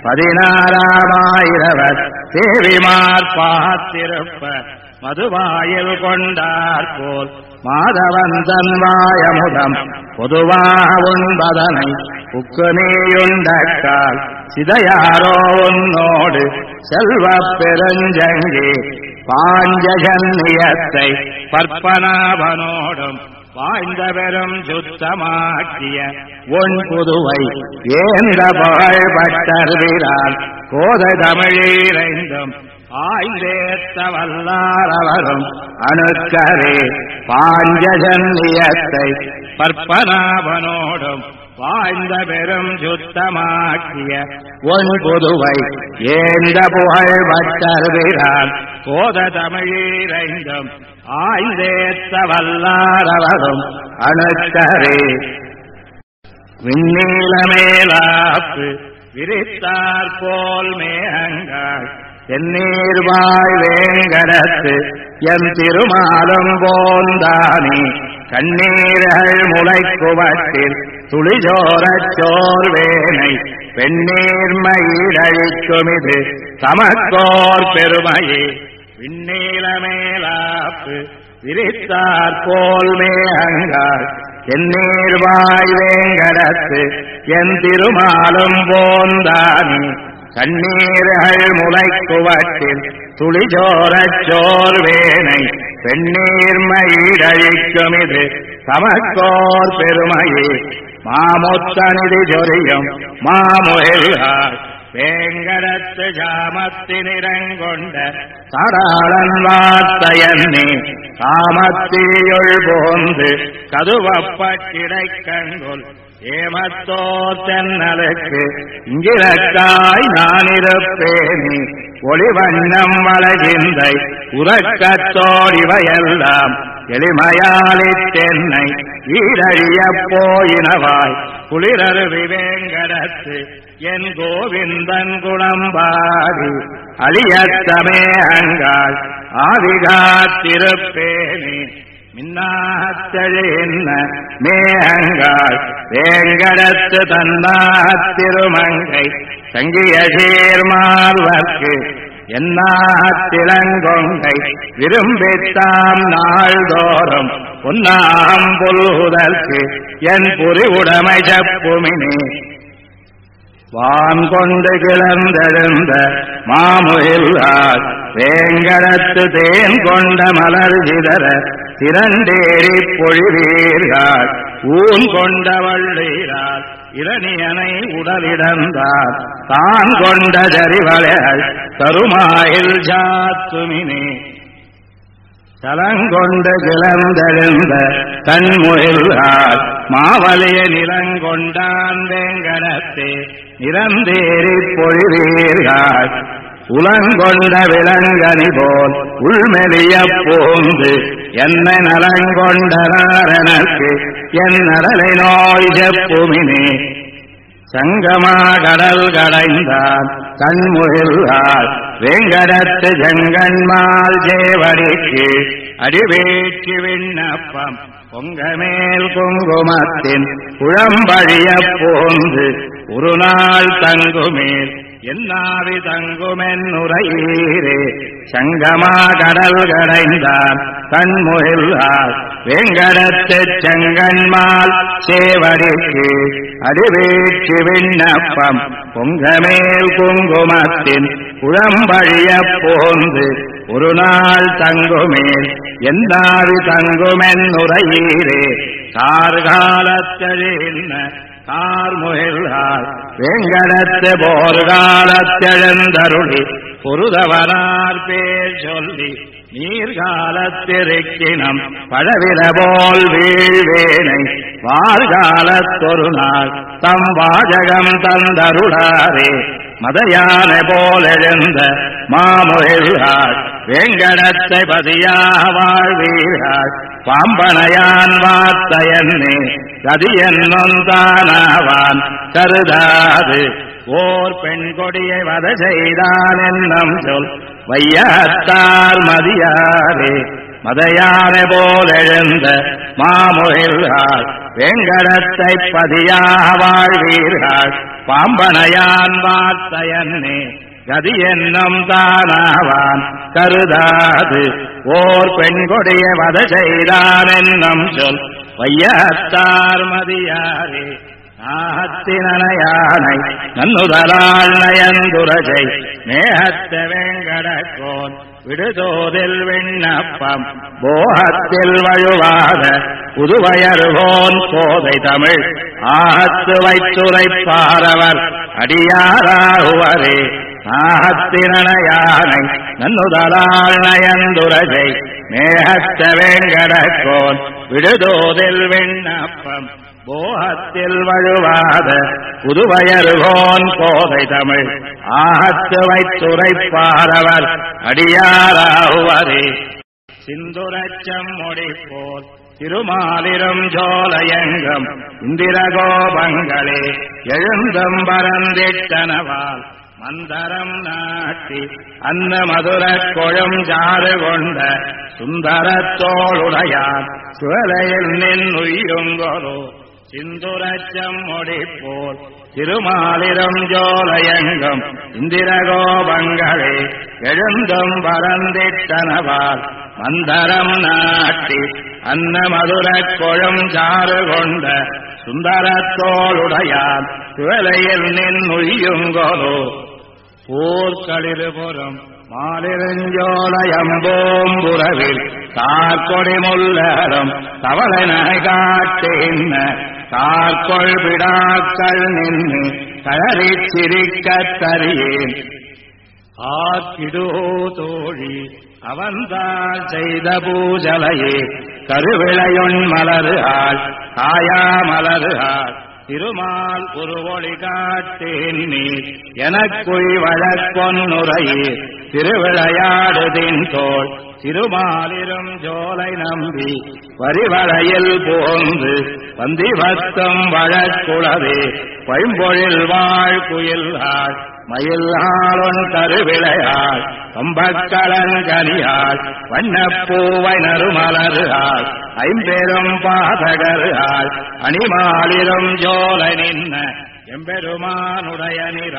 16,000 தேவிமார் பாத்திருப்ப மதுவாயில் கொண்டார் போல் மாதவந்தன் வாயமுதம் பொதுவாக உண்பதனை உக்குநீயுண்டக்கால் சிதையாரோ உன்னோடு செல்வப் பெருஞ்சங்கே பாஞ்சஜன்யத்தை பற்பனாபனோடும் வாழ்ந்த பெரும் சுத்தமாக்கிய ஒன் புதுவை ஏந்த புகழ்பட்டர்விரால் கோதை தமிழீரைந்தும் ஆய்ந்தேத்த வல்லாரவரும் அணுக்கரே பாஞ்சஜன்யத்தை பற்பனாபனோடும் வாழ்ந்த பெரும் சுத்தமாக்கிய ஒன் புதுவை ஏந்த புகழ்பட்டர்விரால் கோத தமிழீரைந்தும் ஆய்ந்தேத்த வல்லாரவரும் அணுக்கரே விண்ணீலமேலாப்பு விரித்தார் போல் மேகங்காள் தென்னீர்வாய் வேங்கடத்து எம் திருமாலும் போந்தானே கண்ணீர்கள் முளைக்குவட்டில் துளிஜோரச் சோர்வேனை பெண்ணீர்மயிலழிக்குமிது தமக்கோர் பெருமையே விண்ணீலமேலாப்பு விரித்தார் போல் மேகங்காள் தென்னீர்வாய் வேங்கடத்து என் திருமாலும் போந்தானே கண்ணீர்கள் முளைக்குவட்டில் துளிஜோரச் சோர்வேனை பெண்ணீர்மயிலழிக்குமிது தமக்கோர் பெருமையே மாமுத்தனிதி ஜொரியும் மாமுகில்கார் வேங்கடத்து ஜாமத்தினிறங்கொண்ட தடாளன் வார்த்தையன்னே காமத்தீயுள் போந்து கதுவப்பட்டிடைக் கண்கொள் ஏமத்தோர் தென்னலுக்கு இங்கிரக்காய் நானிருப்பேனே ஒளிவண்ணம் வளகிந்தை உறக்கத்தோடிவையெல்லாம் எளிமையாலித்தென்னை ஈரழியப் போயினவாய் குளிரருவி வேங்கடத்து என் கோவிந்தன் குணம்பாடி அழியத்தமே அங்காள் ஆதிகாத்திருப்பேனே மின்னாத்தழின்ன மேகங்காள் வேங்கடத்து தன்னாத்திருமங்கை சங்கிய சீர்மார்வர்க்கு என்னாத்திலங்கொங்கை விரும்பித்தாம் நாள்தோறும் பொன்னாம் புல்குதற்கு என் புரிவுடைமை செப்புமினே. வான் கொண்டு கிளர்ந்தெழுந்த மாமுகிலார் வேங்கடத்து தேன் கொண்ட மலர் சிதற திரண்டேறி பொழிவீர்கள் ஊன் கொண்ட வள்ளீரார் இரணியனை உடலிடந்தார் தான் கொண்ட ஜரிவளைகள் தருமாயில் சாத்துமினே. தலங்கொண்டு கிளர்ந்தெழுந்த கண்முகிலார் மாவலிய நிலங்கொண்டான் வேங்கடத்தே நிறந்தேறி பொழிவீர்கள் உலங்கொண்ட விலங்கனி போல் உள்மெலிய போந்து என்னை நலங்கொண்டனக்கு என் நரலை நோய் செப்புமினே. சங்கமா கடல் கடைந்தான் கண்முகிலார் வேங்கடத்து செங்கன்மால் சேவடிக்கு அடிவேற்றி விண்ணப்பம் பொங்கமேல் குங்குமத்தின் குழம்பழிய போந்து ஒரு நாள் தங்குமேல் என்னாவி தங்குமென்னுரையீரே. சங்கமா கடல் கடைந்தான் கண்முகிலார் வேங்கடத்து செங்கன்மால் சேவடிக்கு அடிவேற்றி விண்ணப்பம் பொங்கமேல் குங்குமத்தின் குழம்பழிய போந்து ஒரு நாள் தங்குமேல் என்னாவி தங்குமென்னுரையீரே. கார்காலத்தழின்ன கார்முகிலார் வேங்கடத்து போர்காலத்தெழுந்தருளி பொருதவனார் பேர் சொல்லி நீர்காலத்திருக்கினம் பழவில போல் வீழ்வேனை வார்காலத்தொரு நாள் தம் வாஜகம் தந்தருளாரே. மதயான போலெழுந்த மாமுகிலார் வேங்கடத்தை பதியாக வாழ்வீர்கள் பாம்பனையான் வார்த்தையன்னே கதியன்னொந்தானாவான் கருதாது ஓர் பெண் கொடியை வத செய்தான் என்னும் சொல் வையத்தார் மதியாரே. மதையான போலெழுந்த மாமுகிலார் வேங்கடத்தை பதியாக வாழ்வீர்கள் பாம்பனையான் வார்த்தையன்னே கதி என்னும் தானாவான் கருதாது ஓர் பெண் கொடிய வத செய்தான் என்னும் சொல் வையத்தார் மதியாரே. நாகத்தினயானை நன்னுதலாள் நயந்துரஜை மேகத்த வேங்கடக்கோன் விடுதோதில் விண்ணப்பம் போகத்தில் வழுவாத புதுவயர்கோன் கோதை தமிழ் ஆகத்து வைத்துரைப்பாரவர் அடியாராகுவரே. நாகத்தினயானை நன்னுதலாள் நயந்துரஜை மேகத்த வேங்கடக்கோன் விடுதோதில் விண்ணப்பம் போகத்தில் வழுவாத புதுவயர்கோன் கோதை தமிழ் ஆகத்து வைத்துரைப்பாரவர் அடியாராகுவரே. சிந்துரச்சம் முடிப்போர் திருமாலிரும் ஜோலையங்கம் இந்திரகோபங்களே எழுந்தம் பரந்திட்டனவால் மந்தரம் நாட்டி அன்ன மதுர கொழும் ஜாறு கொண்ட சுந்தரத்தோளுடையார் சுவலையில் நின்னுயுங்கொரு சிந்துரச்சம் முடிப்போர் திருமாலிரும் ஜோலையங்கம் இந்திரகோபங்களே எழுந்தும் பரந்திட்டனவால் மந்தரம் நாட்டி அன்ன மதுர கொழும் ஜாறு கொண்ட சுந்தரத்தோளுடையார் சுவலையில் நின்னுயுங்கொரு போர்க்களிருபுறம் மாலிருஞ்சோலையம்போம்புறவில் கார்கொடி முல்லரும் தவளனை காட்டின்ன கார்கொள் விடாக்கள் நின்று கழறிச் சிரிக்கத் தரியேன் ஆக்கிடோ தோழி அவன்தான் செய்த பூஜலையே கருவிளையொன் மலருகாள் காயா மலருகாள் திருமால் குருவொளி காட்டேன் நீர் எனக்குள் வழக்கொன்னுரையே திருவிளையாடுதின் தோள் திருமாலிரும் ஜோலை நம்பி வரிவளையில் போந்து வந்திவத்தம் வழக்குளவே பைம்பொழில் வாழ்குயில்காள் மயில்காளொன் கருவிளையாள் கம்பக்கலங்கனியாள் வண்ணப்பூவை நறுமலருகாள் ஐம்பெரும் பாதகருகாள் அணிமாலிரும் ஜோலை நின்ன எம்பெருமானுடைய நிறம்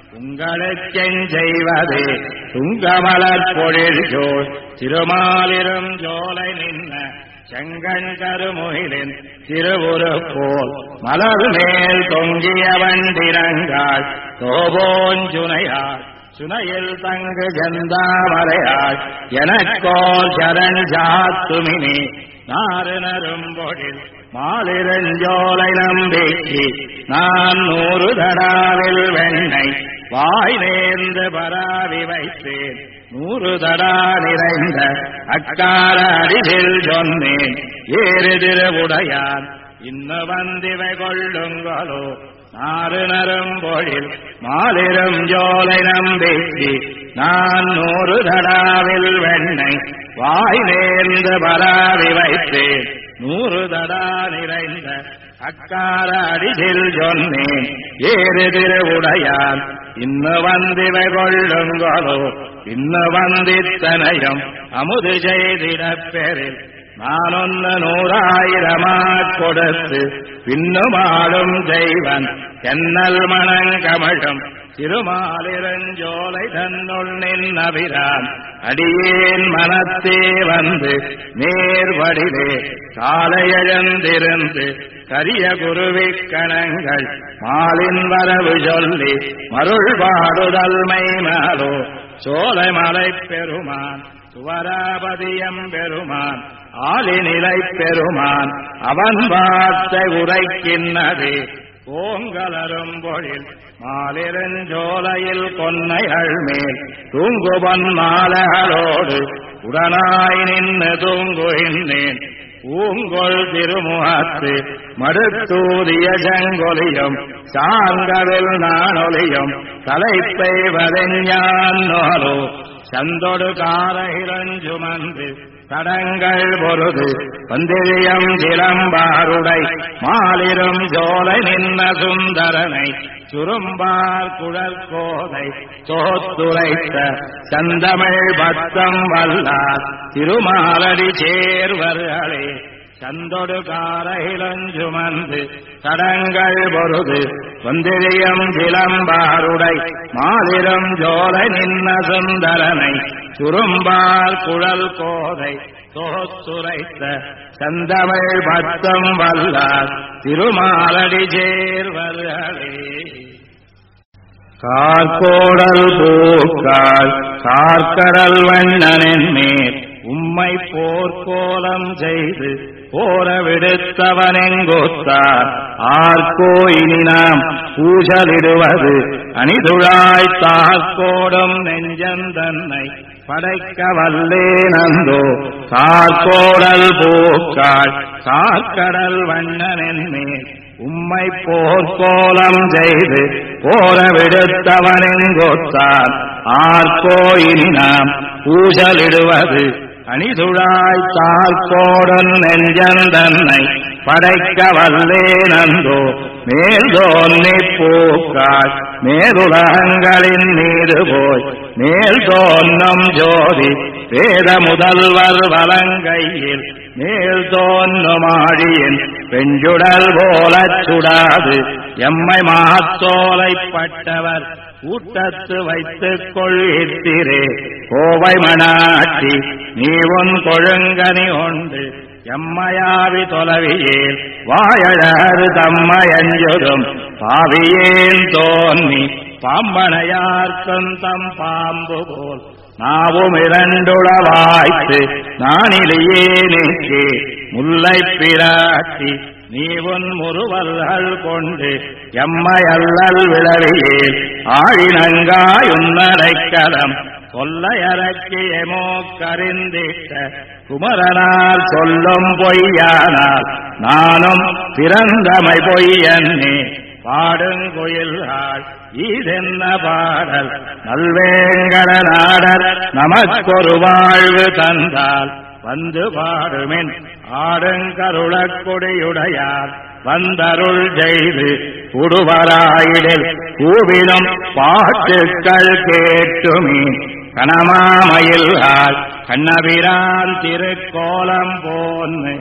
உங்களுக்கென் செய்வதே துங்கமலர் பொழில்ஜோள் திருமாலிரும் ஜோலை நின்ன செங்கண் கருமுகிலின் திருவுரு போல் மலர் மேல் தொங்கிய வண்டினங்காள் தோபோஞ்சுனையாள் சுனையில் தங்கு ஜந்தாமரையாள் எனக்கோர் சரண் சாத்துமினே நாறு நரும்பொழில் மாலிரஞ்சோலை நம்பிக்கை நான் 100 தடாவில் வெண்ணெய் வாய் நேர்ந்து பராவி வைத்தேன் 100 தடா நிறைந்த அக்கார அடிவில் சொன்னேன் ஏறு திருவுடையான் இன்னு வந்திவை கொள்ளுங்களோ நாறு நரும்பொழில் மாலிரும் ஜோலை நம்பிக்கை நான் 100 தடாவில் வெண்ணெய் வாய் நேர்ந்து பராவி வைத்தேன் 100 தடா நிறைந்த அக்கார அடிதில் சொன்னேன் ஏறு திருவுடையான் இன்னு வந்திவை கொள்ளுங்களோ இன்னு வந்தித்தனையும் அமுது செய்திடப் பெறில் நான் 100,000 கொடுத்து பின்னுமாடும் தெய்வன் என்னல் மணங்கமழும் திருமாலிரஞ்சோலை தன்னுள் நின்னபிரான் அடியேன் மனத்தே வந்து நேர்வடிவே காலையழந்திருந்து கரிய குருவிக் கணங்கள் மாலின் வரவு சொல்லி மருள் பாடுதல்மை மாலோ சோலை மலை பெருமான் சுவராபதியம் பெருமான் ஆலிநிலை பெருமான் அவன் வார்த்தை உரைக்கின்றதே ஓங்கலரும் பொழில் மாலிரஞ்சோலையில் கொன்னைகள் மேல் தூங்குவன் மாலகளோடு உடனாய் நின்று தூங்குகின்றேன் பூங்கொள் திருமுகத்து மடுத்தூதிய செங்கொலியும் சாங்கவில் நானொலியும் தலைப்பை வதஞானோ சந்தொடு காரகிரஞ்சுமந்து தடங்கள் பொருது வந்திரியம் சிலம்பாருடை மாலிரும் ஜோலை நின்ன சுந்தரனை சுரும்பார் குழற்கோதை தோத்துரைத்த சந்தமிழ் பத்தம் வல்லார் திருமாலடி சேர்வர்களே சந்தொடு காரகிலஞ்சுமந்து தடங்கள் பொருது வந்திரியம் சிலம்பாருடை மாலிரும் ஜோலை நின்ன சுந்தரனை சுரும்பார் குழல் கோதை தோத்துரைத்த சந்தமிழ் பத்தம் வல்லார் திருமாலடி சேர்வர்களே கார்கோடல் பூக்கால் கார்கடல் வண்ணனின் மேல் உம்மை போர்க்கோலம் செய்து போர விடுத்தவனெங்கொத்தார் ஆர்க்கோ இனி நாம் பூசலிடுவது அணிதுழாய் தார்கோடும் நெஞ்சந்தன்னை படைக்க வல்லேனந்தோ கார்கோடல் பூக்காள் கார்கடல் வண்ணனின் மேல் உம்மை போர்க்கோலம் செய்து போர விடுத்தவனெங்கொத்தார் ஆர்க்கோ இனி நாம் பூசலிடுவது அணிதுழாய் தார்கோடன் நெஞ்சந்தன்னை படைக்க வல்லேனந்தோ மேல்தோன்னி பூக்காள் மேலுலகங்களின் மீது போய் மேல் தோன்னும் ஜோதி வேத முதல்வர் வலங்கையில் மேல் தோன்னும் ஆழியின் பெஞ்சுடல் போலச் சுடாது எம்மை மாத்தோலைப்பட்டவர் கூட்டத்து வைத்துக் கொள்கிறே கோவை மணாட்சி நீ உன் கொழுங்கனி ஒன்று எம்மையாவி தொலைவியேல் வாயழறு தம்மையஞ்சுதும் பாவியேன் தோன்னி பாம்பனையார்க்கும் தம் பாம்பு போல் நாவும் இரண்டுளவாய்த்து நானிலேயே நிற்கே முல்லை பிராட்டி நீ உன் முறுவல்கள் கொண்டு எம்மையல்லல் விளவியேல் ஆழினங்காயுன்னரைக்கலம் கொல்லையறக்கியமோ கரிந்திட்ட குமரனால் சொல்லும் பொய்யானால் நானும் பிறந்தமை பொய்யன்னே பாடுங்குயில்காள் ஈதென்ன பாடல் நல்வேங்கட நாடர் நமக்கொரு வாழ்வு தந்தால் வந்து பாடுமின் ஆடுங்கருளக் கொடியுடையார் வந்தருள் செய்து உடுவராயிடில் கூவிலும் பாட்டுக்கள் கேட்டுமே கனமாமயில்காள் கண்ணபிரான் திருக்கோலம் போன்னு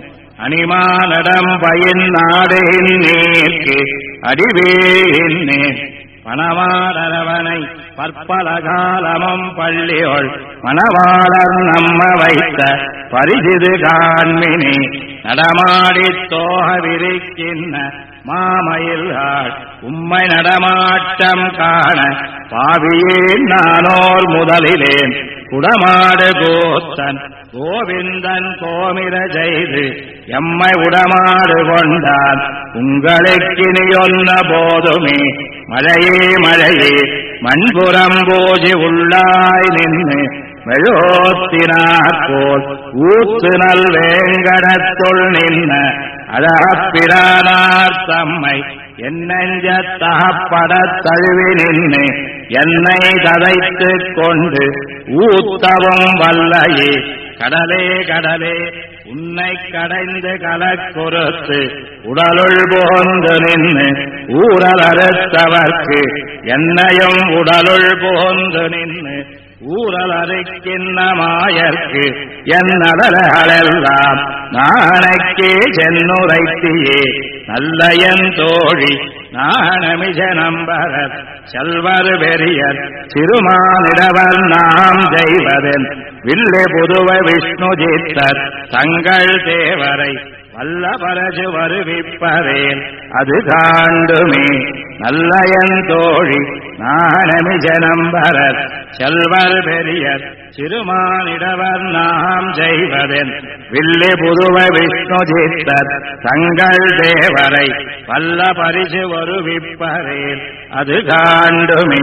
அணிமானடம் பயின் நாடின் நேர்க்கு அடிவேன்னே மணவாளரவனை பற்பல காலமும் பள்ளியோள் மணவாளர் நம்ம வைத்த பரிசிது காண்மினி நடமாடித் தோக விரிக்கின்ற மாமயில்காள் உம்மை நடமாட்டம் காண பாவியேன் நானோர் முதலிலேன் குடமாடு கோத்தன் கோவிந்தன் கோமிர செய்து எம்மை உடமாடு கொண்டான் உங்களுக்கினியொன்ன போதுமே மழையே மழையே மண்புறம் போஜி உள்ளாய் நின்று மெழுத்தினாற் போல் ஊத்து நல் வேங்கடத்துள் நின்ன அழகப்பிரானார் தம்மை என்னெஞ்ச தகப்படத் தழுவி நின்று என்னை ததைத்துக் கொண்டு ஊத்தவும் வல்லையே கடலே கடலே உன்னை கடைந்து கலக்குறுத்து உடலுள் புகுந்து நின்று ஊரல் அறுத்தவர்க்கு என்னையும் உடலுள் புகுந்து நின்று ஊரல் அறுக்கின்ற மாயர்க்கு என் நடல்களெல்லாம் நாளைக்கே சென்னுரைத்தியே நல்ல என் தோழி நாணமிஜ நம்பரர் செல்வர் பெரியர் சிறுமானிடவர் நாம் செய்வதென் வில்லை புதுவ விஷ்ணு ஜித்தர் தங்கள் தேவரை வல்லபரசு வருவிப்பரேன் அது காண்டுமே நல்ல என் தோழி நாணமிஜ நம்பரர் செல்வர் பெரியர் சிறுமானிடவர் நாம் செய்வதென் வில்லை புதுவ விஷ்ணு ஜித்தர் தங்கள் தேவரை வல்ல பரிசு வருவிப்பரேன் அது காண்டுமே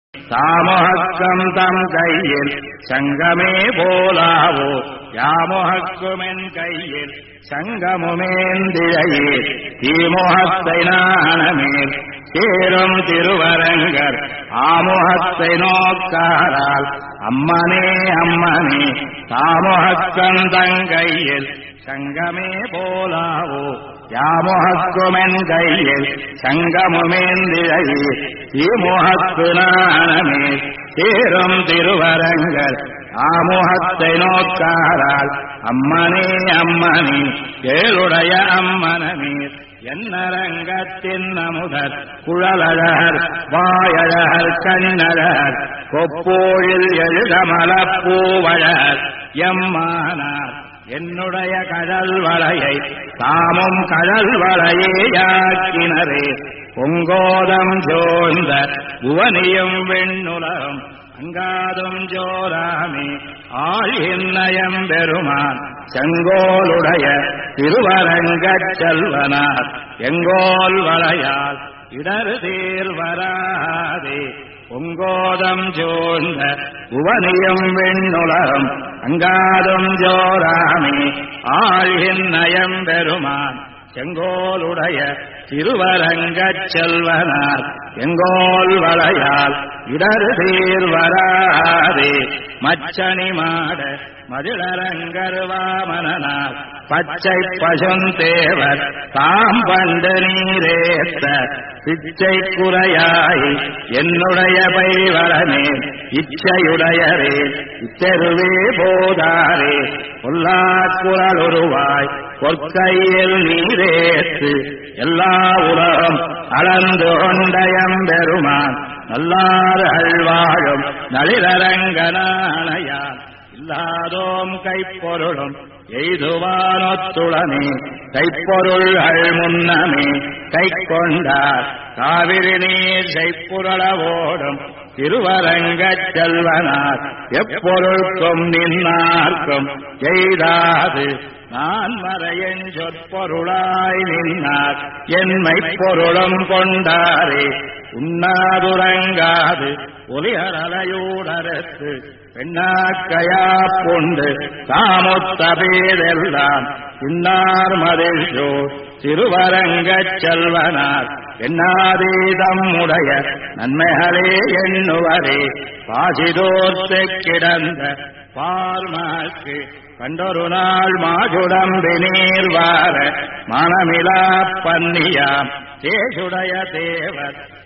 தாமுகக்கம் தம் கையில் சங்கமே போலாவோ யாமுகக்குமென் கையில் சங்கமுமேந்திழையே தீமுகத்தை நாணமேல் சேரும் திருவரங்கர் ஆமுகத்தை நோக்காரால் அம்மனே அம்மனே தாமுகக்கம் தங்கையில் சங்கமே போலாவோ யாமுகக்குமென் கையில் சங்கமுமேந்திழையே தீமுகத்து நாணமே சேரும் திருவரங்கர் ஆமுகத்தை நோக்காரால் அம்மனே அம்மனே ஏழுடைய அம்மனமே என்னரங்கத்தின் அமுதர் குழலழகர் வாயழகர் கண்ணழகர் கொப்போழில் எழுதமலப்பூவழகர் எம்மானார் என்னுடைய கடல் வளையை தாமும் கடல் வளையேயாக்கினரே பொங்கோதம் ஜோந்த புவனியும் வெண்ணுலகம் அங்காதும் ஜோராமே ஆழ்நயம் பெருமான் செங்கோலுடைய திருவரங்கச் செல்வனார் எங்கோல் வளையால் இடறு தேர் வராதே பொங்கோதம் ஜோந்த புவனியும் வெண்ணுலகம் அங்காதும் ஜோராமே ஆழ்நயம் பெருமான் செங்கோலுடைய திருவரங்கச் செல்வனார் எங்கோல் வளையால் இடறு தேர் வராதே மச்சனி மாட மதிலரங்கர் வாமனார் பச்சை பசுந்தேவர் தாம் பண்டு நீரேத்த பிச்சை குறையாய் என்னுடைய பைவரனே இச்சையுடையரே இத்தெருவே போதாரே பொல்லாக்குரல் உருவாய் பொற்கையில் நீரேற்று எல்லா உலகம் அளந்து கொண்டயம் பெருமான் நல்லாறு அழ்வாழும் நளிரரங்கனானையான் இல்லாதோம் கைப்பொருளும் எய்துவானொத்துளனே கைப்பொருள்கள் முன்னமே கை கொண்டார் காவிரி நீர் செய்ப்புரளவோடும் திருவரங்கச் செல்வனார் எப்பொருள்கும் நின்னார்க்கும் எய்தாது நான் மறையன் சொற்பொருளாய் நின்னார் என்மை பொருளும் கொண்டாரே உண்ணாதுறங்காது ஒலியரலையூடரத்து பெண்ணாக்கையா பொண்டு தாமொத்த பேரெல்லாம் இன்னார் மதிஷோ திருவரங்கச் செல்வனார் எண்ணாதீதம் உடைய நன்மைகளே எண்ணுவரே பாசிதோர்த்து கிடந்த பார்மாக்கு கண்டொரு நாள் மாஜுடம்பி நீர் வார மனமிலா பன்னியாம் தேசுடைய தேவர்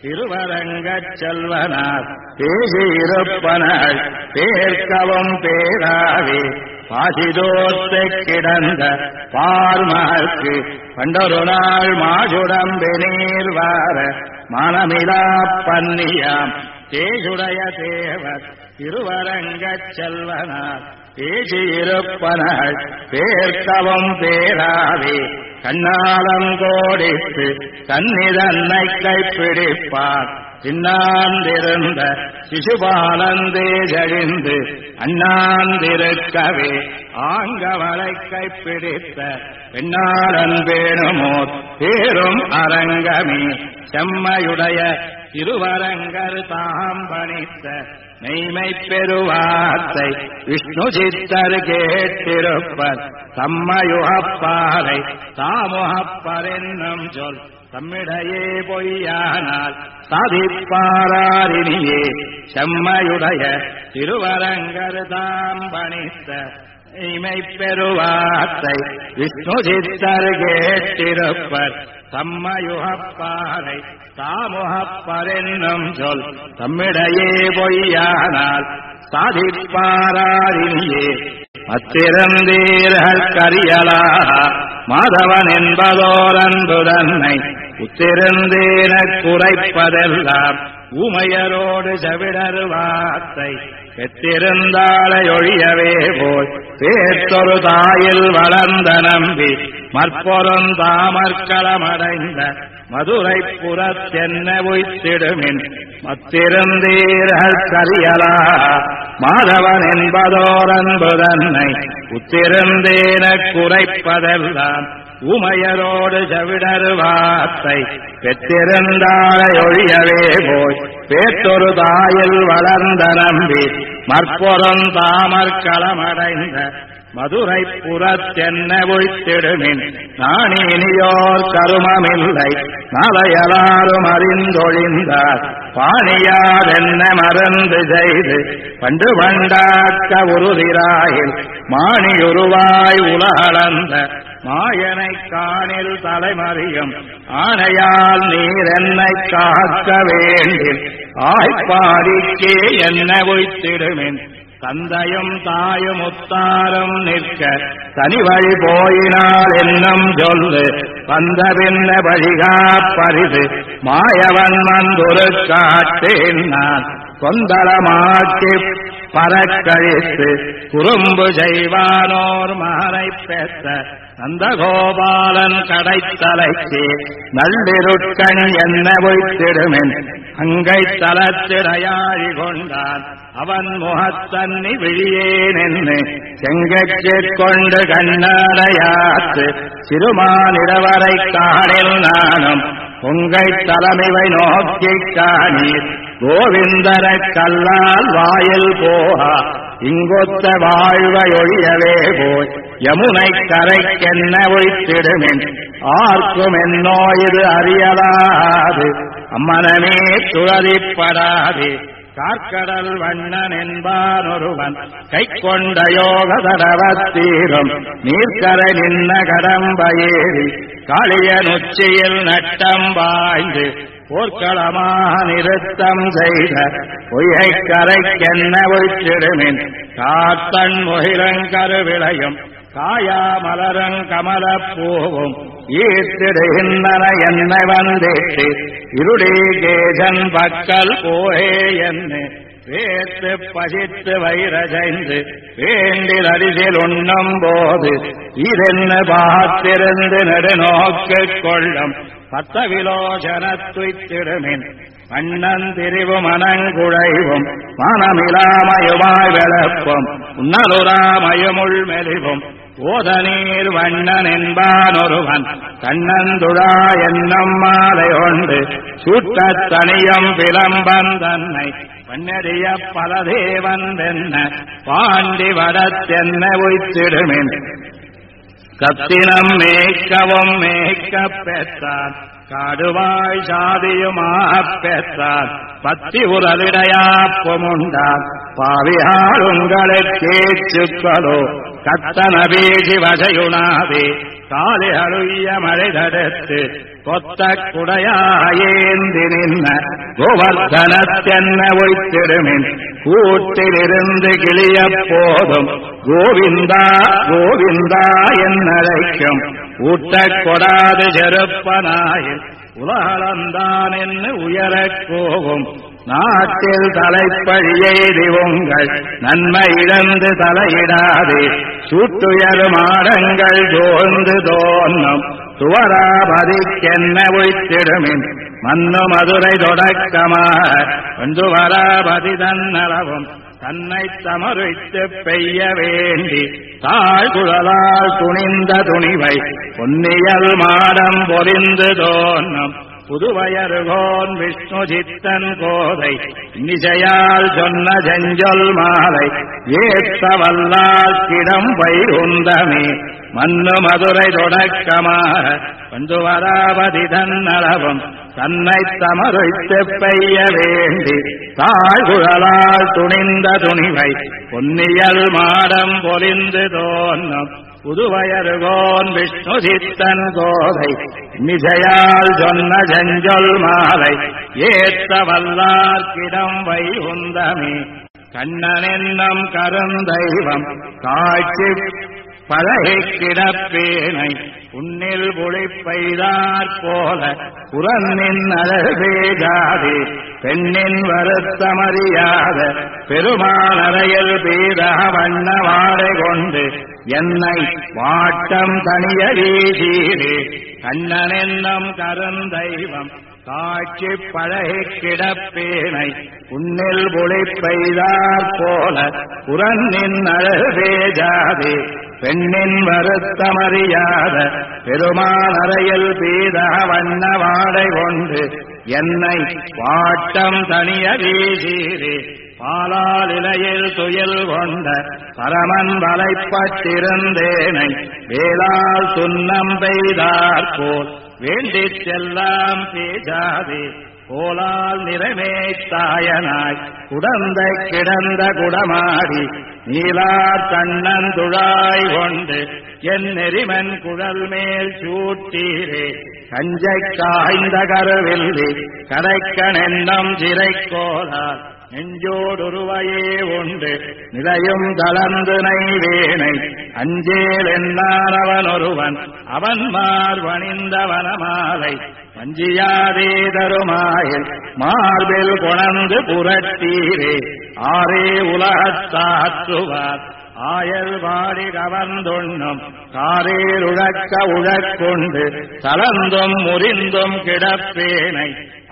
திருவரங்கச் செல்வனார் பேசியிருப்பனாள் பேர்க்கவும் பேராவே பாசிதோர்த்து கிடந்த பார்மார்க்கு பண்டொரு நாள் மாசுடம்பு நீர் வார மனமிலா பன்னியாம் தேசுடைய தேவர் திருவரங்கச் செல்வனார் பேசியிருப்பனாள் பேர்க்கவும் பேராவே கண்ணாலம் கோடித்து கன்னிதன்னை கைப்பிடிப்பார் சின்னாந்திருந்த சிசுபாலந்தே ஜழிந்து அண்ணாந்திருக்கவே ஆங்கவளை கைப்பிடித்த பெண்ணாளன் வேணுமோ பேரும் அரங்கமே செம்மையுடைய திருவரங்கர் தாம் பணித்த மெய்மை பெருவார்த்தை விஷ்ணு சித்தர் கேட்டிருப்பர் தம்மையுகப்பாரை தாமுகப்பர் என்னும் சொல் தம்மிடையே பொய்யானால் சாதிப்பாரினியே செம்மையுடைய திருவரங்கர் தாம் பணித்த மெய்மை பெருவார்த்தை விஷ்ணு சித்தர் கேட்டிருப்பர் தம்மையுகப்பாரை தாமுகப்பர் என்னும் சொல் தம்மிடையே பொய்யானால் சாதிப்பாரினியே அத்திருந்தீர்கள் கரியலா மாதவன் என்பதோர் அன்பு தன்னை உத்திருந்தேன குறைப்பதெல்லாம் ஊமையரோடு செவிடர் வார்த்தை பெற்றிருந்தாளை ஒழியவே போய் பேர்த்தொரு தாயில் வளர்ந்த நம்பி மற்பொருந்தாமற்களமடைந்த மதுரை புறத்தென்ன உய்த்திடுமின் மத்திருந்தீர்கள் கரியலா மாதவன் என்பதோர் அன்பு தன்னை உத்திருந்தேன குறைப்பதெல்லாம் ஊமையரோடு செவிடர் வார்த்தை பெற்றிருந்தாளை ஒழியவே போய் பேற்றொரு தாயில் வளர்ந்த நம்பி மற்பொருந்தாமற்களமடைந்த மதுரை புறத்தென்ன உய்த்திடுமின் நாணினியோர் கருமமில்லை நாளையலாரும் அறிந்தொழிந்தார் பாணியாரென்ன மறந்து செய்து பண்டு வண்டாக்க உறுதிராயில் மாணியுருவாய் உலகளந்த மாயனை காணில் தலைமறியும் ஆணையால் நீர் என்னை காக்க வேண்டில் ஆய்ப்பாடிக்கே என்ன உய்த்திடுமின் தந்தையும் தாயும் உத்தாரும் நிற்க தனி வழி போயினால் என்னும் சொல்லு வந்த பின்ன வழிகா பரிது மாயவன் வந்தொரு காட்டேன் நான் கொந்தளமாக்கி பறக்கழித்து குறும்பு செய்வானோர் மகனை பெற்ற நந்தகோபாலன் கடைத்தலைக்கு நள்ளிருட்கண் என்ன வைத்திடுமென் அங்கை தலத்திடையாழி கொண்டான் அவன் முகத்தன்னி விழியேனென்னு செங்கச்சிற் கொண்டு கண்ணடையாத்து சிறுமானிடவரை காணில் நானும் உங்கை தலைமைவை நோக்கிக் காணீர் கோவிந்தர கல்லால் வாயில் போகா இங்கொத்த வாழ்வையொழியவே போய் யமுனை கரைக்கென்ன வைத்திடுமென் ஆர்க்கும் என்னோ இது அறியலாது அம்மனமே துளறிப்படாது கார்கடல் வண்ணன் என்பான் ஒருவன் கை கொண்ட யோக தடவத்தீரும் நீர்க்கரை நின்ன கடம்பயேறி காளியன் உச்சியில் நட்டம் வாய்ந்து போர்க்களமாக நிறுத்தம் செய்த பொய்யை கரைக்கென்ன வைத்திடுமின் காத்தன் முகிலங்கரு விளையும் காயா மலரங் கமலப்பூவும் ஈர்த்திடுகின்றன என்னை வந்தேட்டு இருளி கேசன் பக்கல் போயே என்ன வேத்து பசித்து வைரஜைந்து வேண்டில் அரிசில் உண்ணும் போது இதென்ன பார்த்திருந்து நெடுநோக்கு கொள்ளும் பத்த விலோசனத்துய்த்திடுமின் அண்ணன் திரிவு மனங்குழைவும் மனமிலாமயுமாய் விளப்பும் உன்னலுராமயமுள் மெலிவும் ஓத நீர் வண்ணன் என்பான் ஒருவன் கண்ணந்துழா என்னும் மாலை கொண்டு சுட்டத் தனியம் பிளம்பன் தன்னை பன்னெறிய பலதேவன் என்ன பாண்டி வடத்தென்ன உய்த்திடுமின் கத்தினம் மேய்க்கவும் மேய்க்கப் பெற்றான் காடுவாய் சாதியுமாகப் பெற்றான் பத்தி உரலிடையாப்புமுண்டான் பாவியார் உங்களுக்கேச்சுக்களோ கத்தன பேசி வசையுணாதே காலிகளுய மழை தடுத்து கொத்த குடையாயேந்தி நின்ன கோவர்தனத்தென்ன ஒய்த்திடுமின் கூட்டிலிருந்து கிளிய போதும் கோவிந்தா கோவிந்தா என்னழைக்கும் ஊட்டக் கொடாது செருப்பனாயில் உலகளந்தான் என்று உயரக் கோவும் நாட்டில் தலைப்பழியெய்தி உங்கள் நன்மை இழந்து தலையிடாதே சூட்டுயர் மாடங்கள் ஜோழ்ந்து தோன்னும் துவராபதிக்கென்ன ஒய்த்திடுமின் மன்னு மதுரை தொடக்கமாக வந்து வராபதி தன்னளவும் தன்னை தமருய்த்து பெய்ய வேண்டி தாழ்குழலால் துணிந்த துணிவை பொன்னியல் மாடம் பொறிந்து தோன்னும் புதுவயருகோன் விஷ்ணு சித்தன் கோதை நிசையால் சொன்ன செஞ்சொல் மாலை ஏத்த வல்லால் கிடம்பை உந்தமே மன்னு மதுரை தொடக்கமாக வந்து வராபதி தன்னளவும் தன்னை தமருய்த்து பெய்ய வேண்டி தாழ்குழலால் துணிந்த துணிவை பொன்னியல் மாடம் பொறிந்து தோன்னும் புதுவயருகோன் விஷ்ணு சித்தன் கோதை நிசையால் சொன்ன செஞ்சொல் மாலை ஏத்த வல்லார்க்கிடம் வைகுந்தமே கண்ணனென்னும் கருந்தெய்வம் காட்சி பழகி கிடப்பேனை உன்னில் புளிப்பெய்தாற் போல புறநின் அழகேகாதே பெண்ணின் வருத்தமறியாத பெருமானரையில் பீத வண்ண வாடை கொண்டு என்னை வாட்டம் தனிய வீசீரே கண்ணனென்னும் கருந்தெய்வம் காட்சி பழகி கிடப்பேனை உன்னில் புளிப்பெய்தாற் போல புறநின் அழகேகாதே பெண்ணின் வருத்தமறியாத பெருமானரையில் பீத வண்ண வாடை கொண்டு என்னை வாட்டம் தனிய வீசீரே பாலால் இலையில் துயில் கொண்ட பரமன் வலைப்பட்டிருந்தேனை வேளால் துன்னம் பெய்தாற்போல் வேண்டிச் செல்லாம் பேசாதே கோலால் நிறைமேத்தாயனாய் குடந்தை கிடந்த குடமாடி நீலார் கண்ணன் துழாய் கொண்டு என் நெறிமன் குழல் மேல் சூட்டீரே கஞ்சை காய்ந்த கருவில்லி கரைக்கணென்னம் சிறை கோலால் நெஞ்சோடுருவையே உண்டு நிலையும் தளர்ந்து நைவேனை அஞ்சேல் என்னான் அவன் ஒருவன் அவன் மார்வணிந்த வனமாலை வஞ்சியாதே தருமாயில் மார்பில் கொணர்ந்து புரட்டீரே ஆரே உலகத்தாற்றுவார் ஆயல் வாடி கவர்ந்துண்ணும் காரேல் உழக்க உழக்கொண்டு தளர்ந்தும் முறிந்தும் கிடப்பேனை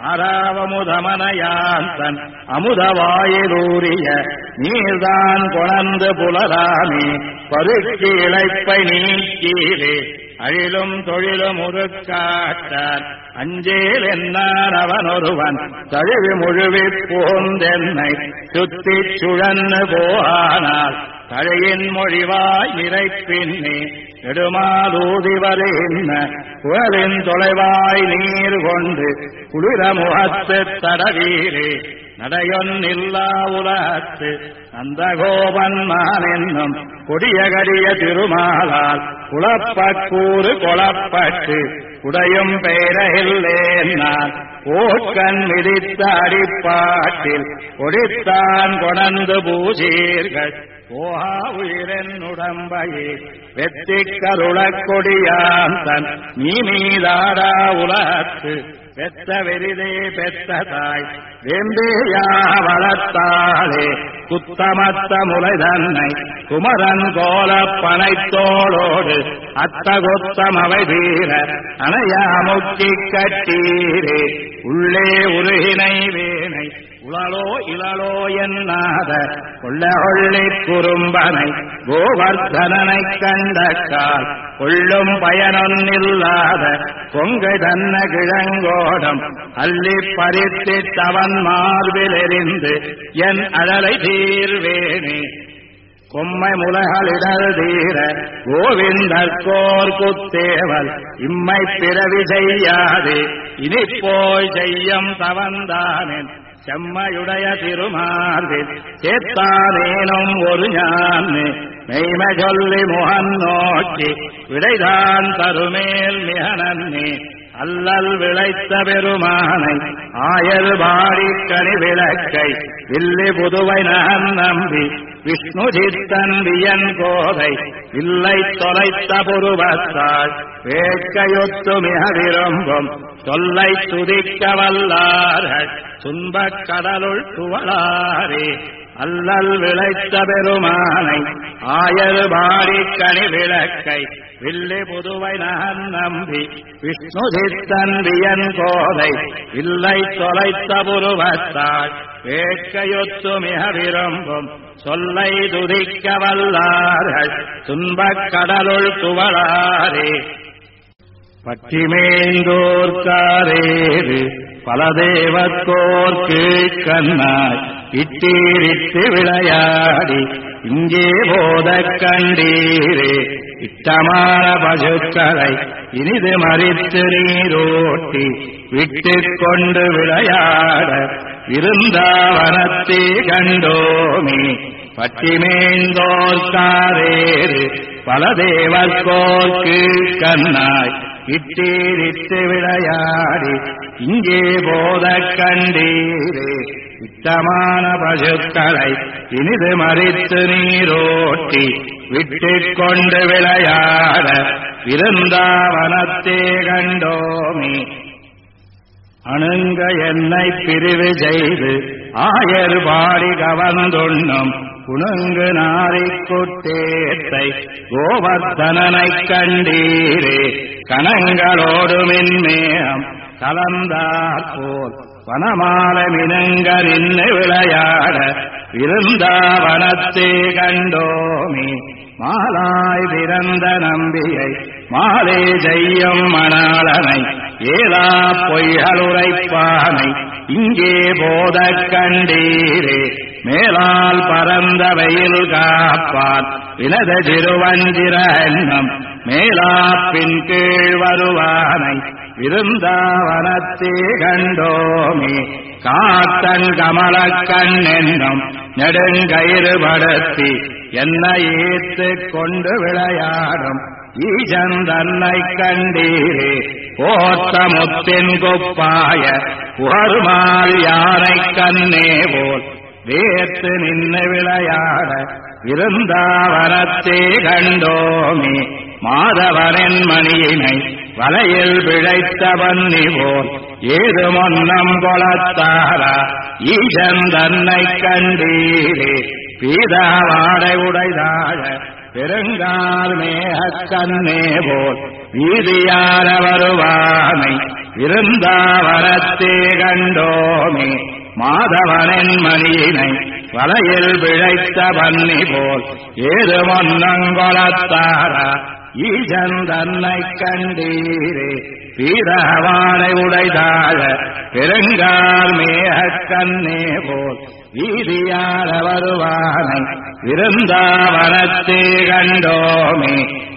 அராவமுதமனையான் அமுதவாயிலூரிய நீர்தான் கொணர்ந்து புலராமே பருக்கி இழைப்பை நீக்கீரே அழிலும் தொழிலும் உருக்காட்டார் அஞ்சேல் என்னான் அவன் ஒருவன் தழுவி முழுவி போந்தென்னை சுத்திச் சுழன்னு போனால் தழையின் மொழிவாய் இறைப்பின்னே நெடுமாலூதி வருகின்ற குழலின் தொலைவாய் நீர் கொண்டு குளிர முகத்து தடவீரே நடையொன்னில்லா உலகத்து நந்தகோபன் மான் என்னும் கொடிய கடிய திருமாலால் குழப்பக்கூறு கொளப்பட்டு உடையும் பெயரில்லேன் நான் ஓட்கண் மிதித்த அடிப்பாட்டில் கொடித்தான் கொணர்ந்து பூசீர்கள் ஓஹா உயிரென் உடம்பையே வெத்திக்கருளக் கொடியான் தன் நீ மீதாடா உலகத்து பெத்த வெறிதே பெத்த தாய் வெம்பேயா வளர்த்தாளே குத்தமத்த முலை தன்னை குமரன் கோல பனைத்தோளோடு அத்த கொத்தம் அவை தீர அணையா முக்கி கட்டீரே உள்ளே உருகினை வேனை உளலோ இளலோ என்னாத கொள்ள கொள்ளி குறும்பனை கோவர்தனனை கண்டக்கால் கொள்ளும் பயனொன்னில்லாத கொங்கை தன்ன கிழங்கோடம் அள்ளி பறித்திட்டவன் மார்பில் எறிந்து என் அழலை தீர்வேனே கொம்மை முலகளிடல் தீர கோவிந்தற்கோர் குத்தேவல் இம்மை பிறவி செய்யாது இனி போய் செய்யும் தவந்தானேன் செம்மையுடைய திருமார்பில் சேத்தானேனும் ஒரு ஞான் மெய்மை சொல்லி முகன் நோக்கி விடைதான் தருமேல் மிக நன்னே அல்லல் விளைத்த பெருமானை ஆயல் பாடி கனி விளக்கை வில்லி புதுவை நகன் நம்பி விஷ்ணு சித்தன் வியன் கோதை இல்லை தொலைத்த புருவத்தாள் வேட்கையொத்து மிக விரும்பும் சொல்லை துதிக்க வல்லார்கள் துன்பக் கடலுள் துவளாரே அல்லல் விளைத்த பெருமானை ஆயல் பாடி கனி விளக்கை வில்லி புதுவை நகன் நம்பி விஷ்ணு சித்தன் வியன் கோதை இல்லை தொலைத்த புருவத்தாள் வேட்கையொத்து மிக விரும்பும் சொல்லை துதிக்க வல்லார்கள் துன்பக் கடலுள் துவளாரே பட்டிமேந்தோர்க்காரேது பல தேவத்தோர்க்கு கண்ணாய் இட்டீரிட்டு விளையாடி இங்கே போதக் கண்டீரே இட்டமான பசுக்களை இனிது மறித்து நீரோட்டி விட்டுக் கொண்டு விளையாட விருந்தாவனத்தை கண்டோமே பட்டிமேந்தோர்க்காரேறு பல தேவர்கோர்க்கு கண்ணாய் இட்டீரிட்டு விளையாடி இங்கே போதக் கண்டீரே இட்டமான பசுக்களை இனிது மறித்து நீரோட்டி விட்டுக் கொண்டு விளையாட விருந்தாவனத்தே கண்டோமே அணுங்க என்னை பிரிவு செய்து ஆயர் பாடி கவர்ந்துண்ணும் குணங்கு நாரிக்குட்டேத்தை கோவர்த்தனனைக் கண்டீரே கணங்களோடு மின்மேகம் கலந்தாற்போல் வனமால மினங்க நின்று விளையாட விருந்தாவனத்தே கண்டோமே மாலாய் பிறந்த நம்பியை மாலே செய்யும் மணாளனை ஏலா பொய்களுரைப்பானை இங்கே போதக் கண்டீரே மேலால் பரந்த வெயில் காப்பான் வினத சிறுவஞ்சிர எண்ணம் மேலா பின் கீழ் வருவானை விருந்தாவனத்தே கண்டோமே காத்தன் கமலக்கண் என்னும் நெடுங்கயிறு படுத்தி என்னை ஏத்துக் கொண்டு விளையாடும் ஈசன் தன்னை கண்டீரே போத்த முத்தின் கொப்பாய புகருமாள் யானை கண்ணே போல் வேத்து நின்று விளையாட விருந்தாவனத்தே கண்டோமே மாதவனின் மணியினை வலையில் பிழைத்த பன்னி போல் ஏது மொன்னம் கொளத்தாரா ஈசன் தன்னை கண்டீரே பீதாவாடை உடைதாழ பெருங்கால் மேகக் கண்ணே போல் வீதியார வருவானை விருந்தாவனத்தே கண்டோமே மாதவனின் மணியினை வலையில் பிழைத்த பன்னி போல் ஏது மொன்னங்கொளத்தாரா ஈசன் தன்னை கண்டீரே பீதவாடை உடைதாழ பெருங்கால் மேகக் கண்ணே போல் வீதியார வருவானை விருந்தாவனத்தே கண்டோமே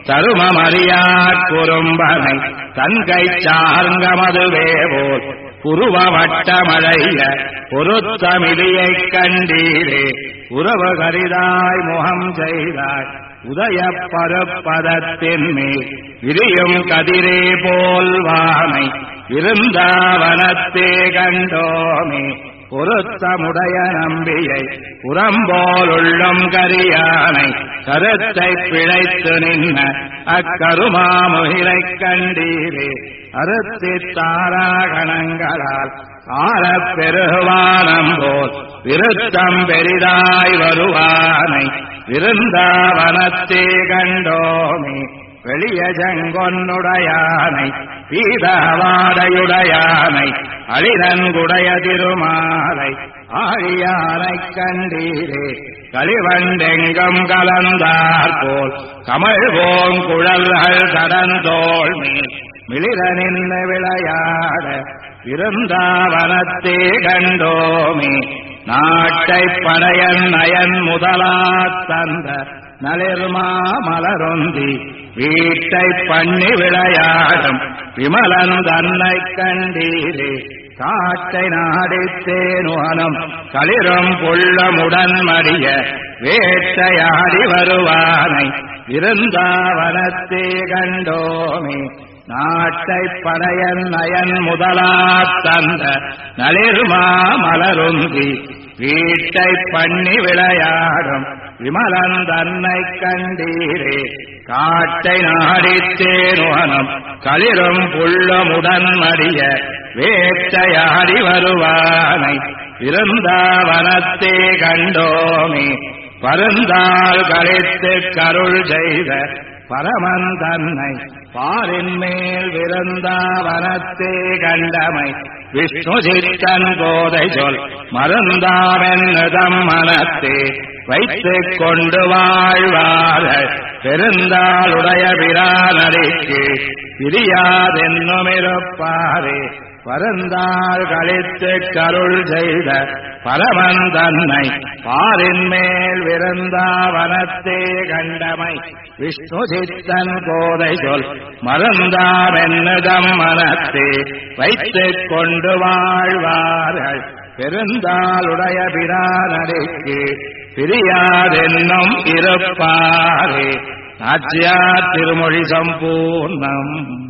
தருமமறியாற் குறும்பனை தன்கை சார்ந்த மதுவே போல் புருவ வட்டமழைய பொருத்தமிழியைக் கண்டீரே உறவு கரிதாய் முகம் செய்தாய் உதய பருப்பதத்தின் மேல் விரியும் கதிரே போல் வானை விருந்தாவனத்தே கண்டோமே பொருத்தமுடைய நம்பியை புறம்போல் உள்ளம் கரியானை கருத்தை பிழைத்து நின்ன அக்கருமாமுகிலைக் கண்டீரே அறுத்தித்தாராகணங்களால் ஆரப் பெருவானம் போல் விருத்தம் பெரிதாய் வருவானை விருந்தாவனத்தே கண்டோமே வெளிய ஜங்கொன்னுடையானை பீதவாடையுடையானை அழிரங்குடைய திருமாலை ஆழியானைக் கண்டீரே களிவண்டெங்கும் கலந்தார் போல் கமல் போங்குழல்கள் கடந்தோள் மேல் மிளிர நின்று விளையாட விருந்தாவனத்தே கண்டோமே நாட்டைப் படையன் நயன் முதலாத் தந்த நளிர்மா மலரொந்தி வீட்டை பண்ணி விளையாடும் விமலன் தன்னைக் கண்டீரே காட்டை நாடித்தேனுவனம் களிரும் புள்ளமுடன் மறிய வேட்டையாடி வருவானை இருந்தாவனத்தே கண்டோமே நாட்டை படையன் நயன் முதலாத் தந்த நளிர்மா மலருந்தி வீட்டை பண்ணி விளையாடும் விமலன் தன்னை கண்டீரே காட்டை நாடித்தேனுவனம் களிரும் புள்ளமுடன் மறிய வேட்டையாடி வருவானை இருந்தாவனத்தே கண்டோமே பருந்தாள் கழித்து கருள் செய்த பரமன் தன்னை பாரின் மேல் விருந்தாவனத்தே கண்டமை விஷ்ணு சித்தன் கோதை சொல் மருந்தாவென்னுதம் மனத்தே வைத்துக் கொண்டு வாழ்வார பெருந்தாளுடைய பிரானடிக்கு பிரியாதென்னுமிருப்பாரே பருந்தாள் கழித்து கருள் செய்த பரமன் தன்னை பாரின் மேல் விருந்தாவனத்தே கண்டமை விஷ்ணு சித்தன் கோதை சொல் மருந்தாவென்னுதம் மனத்தே வைத்துக் கொண்டு வாழ்வார்கள் பெருந்தாளுடைய பிரானடிக்கு பிரியாதென்னும் இருப்பாரே. நாச்சியார் திருமொழி சம்பூர்ணம்.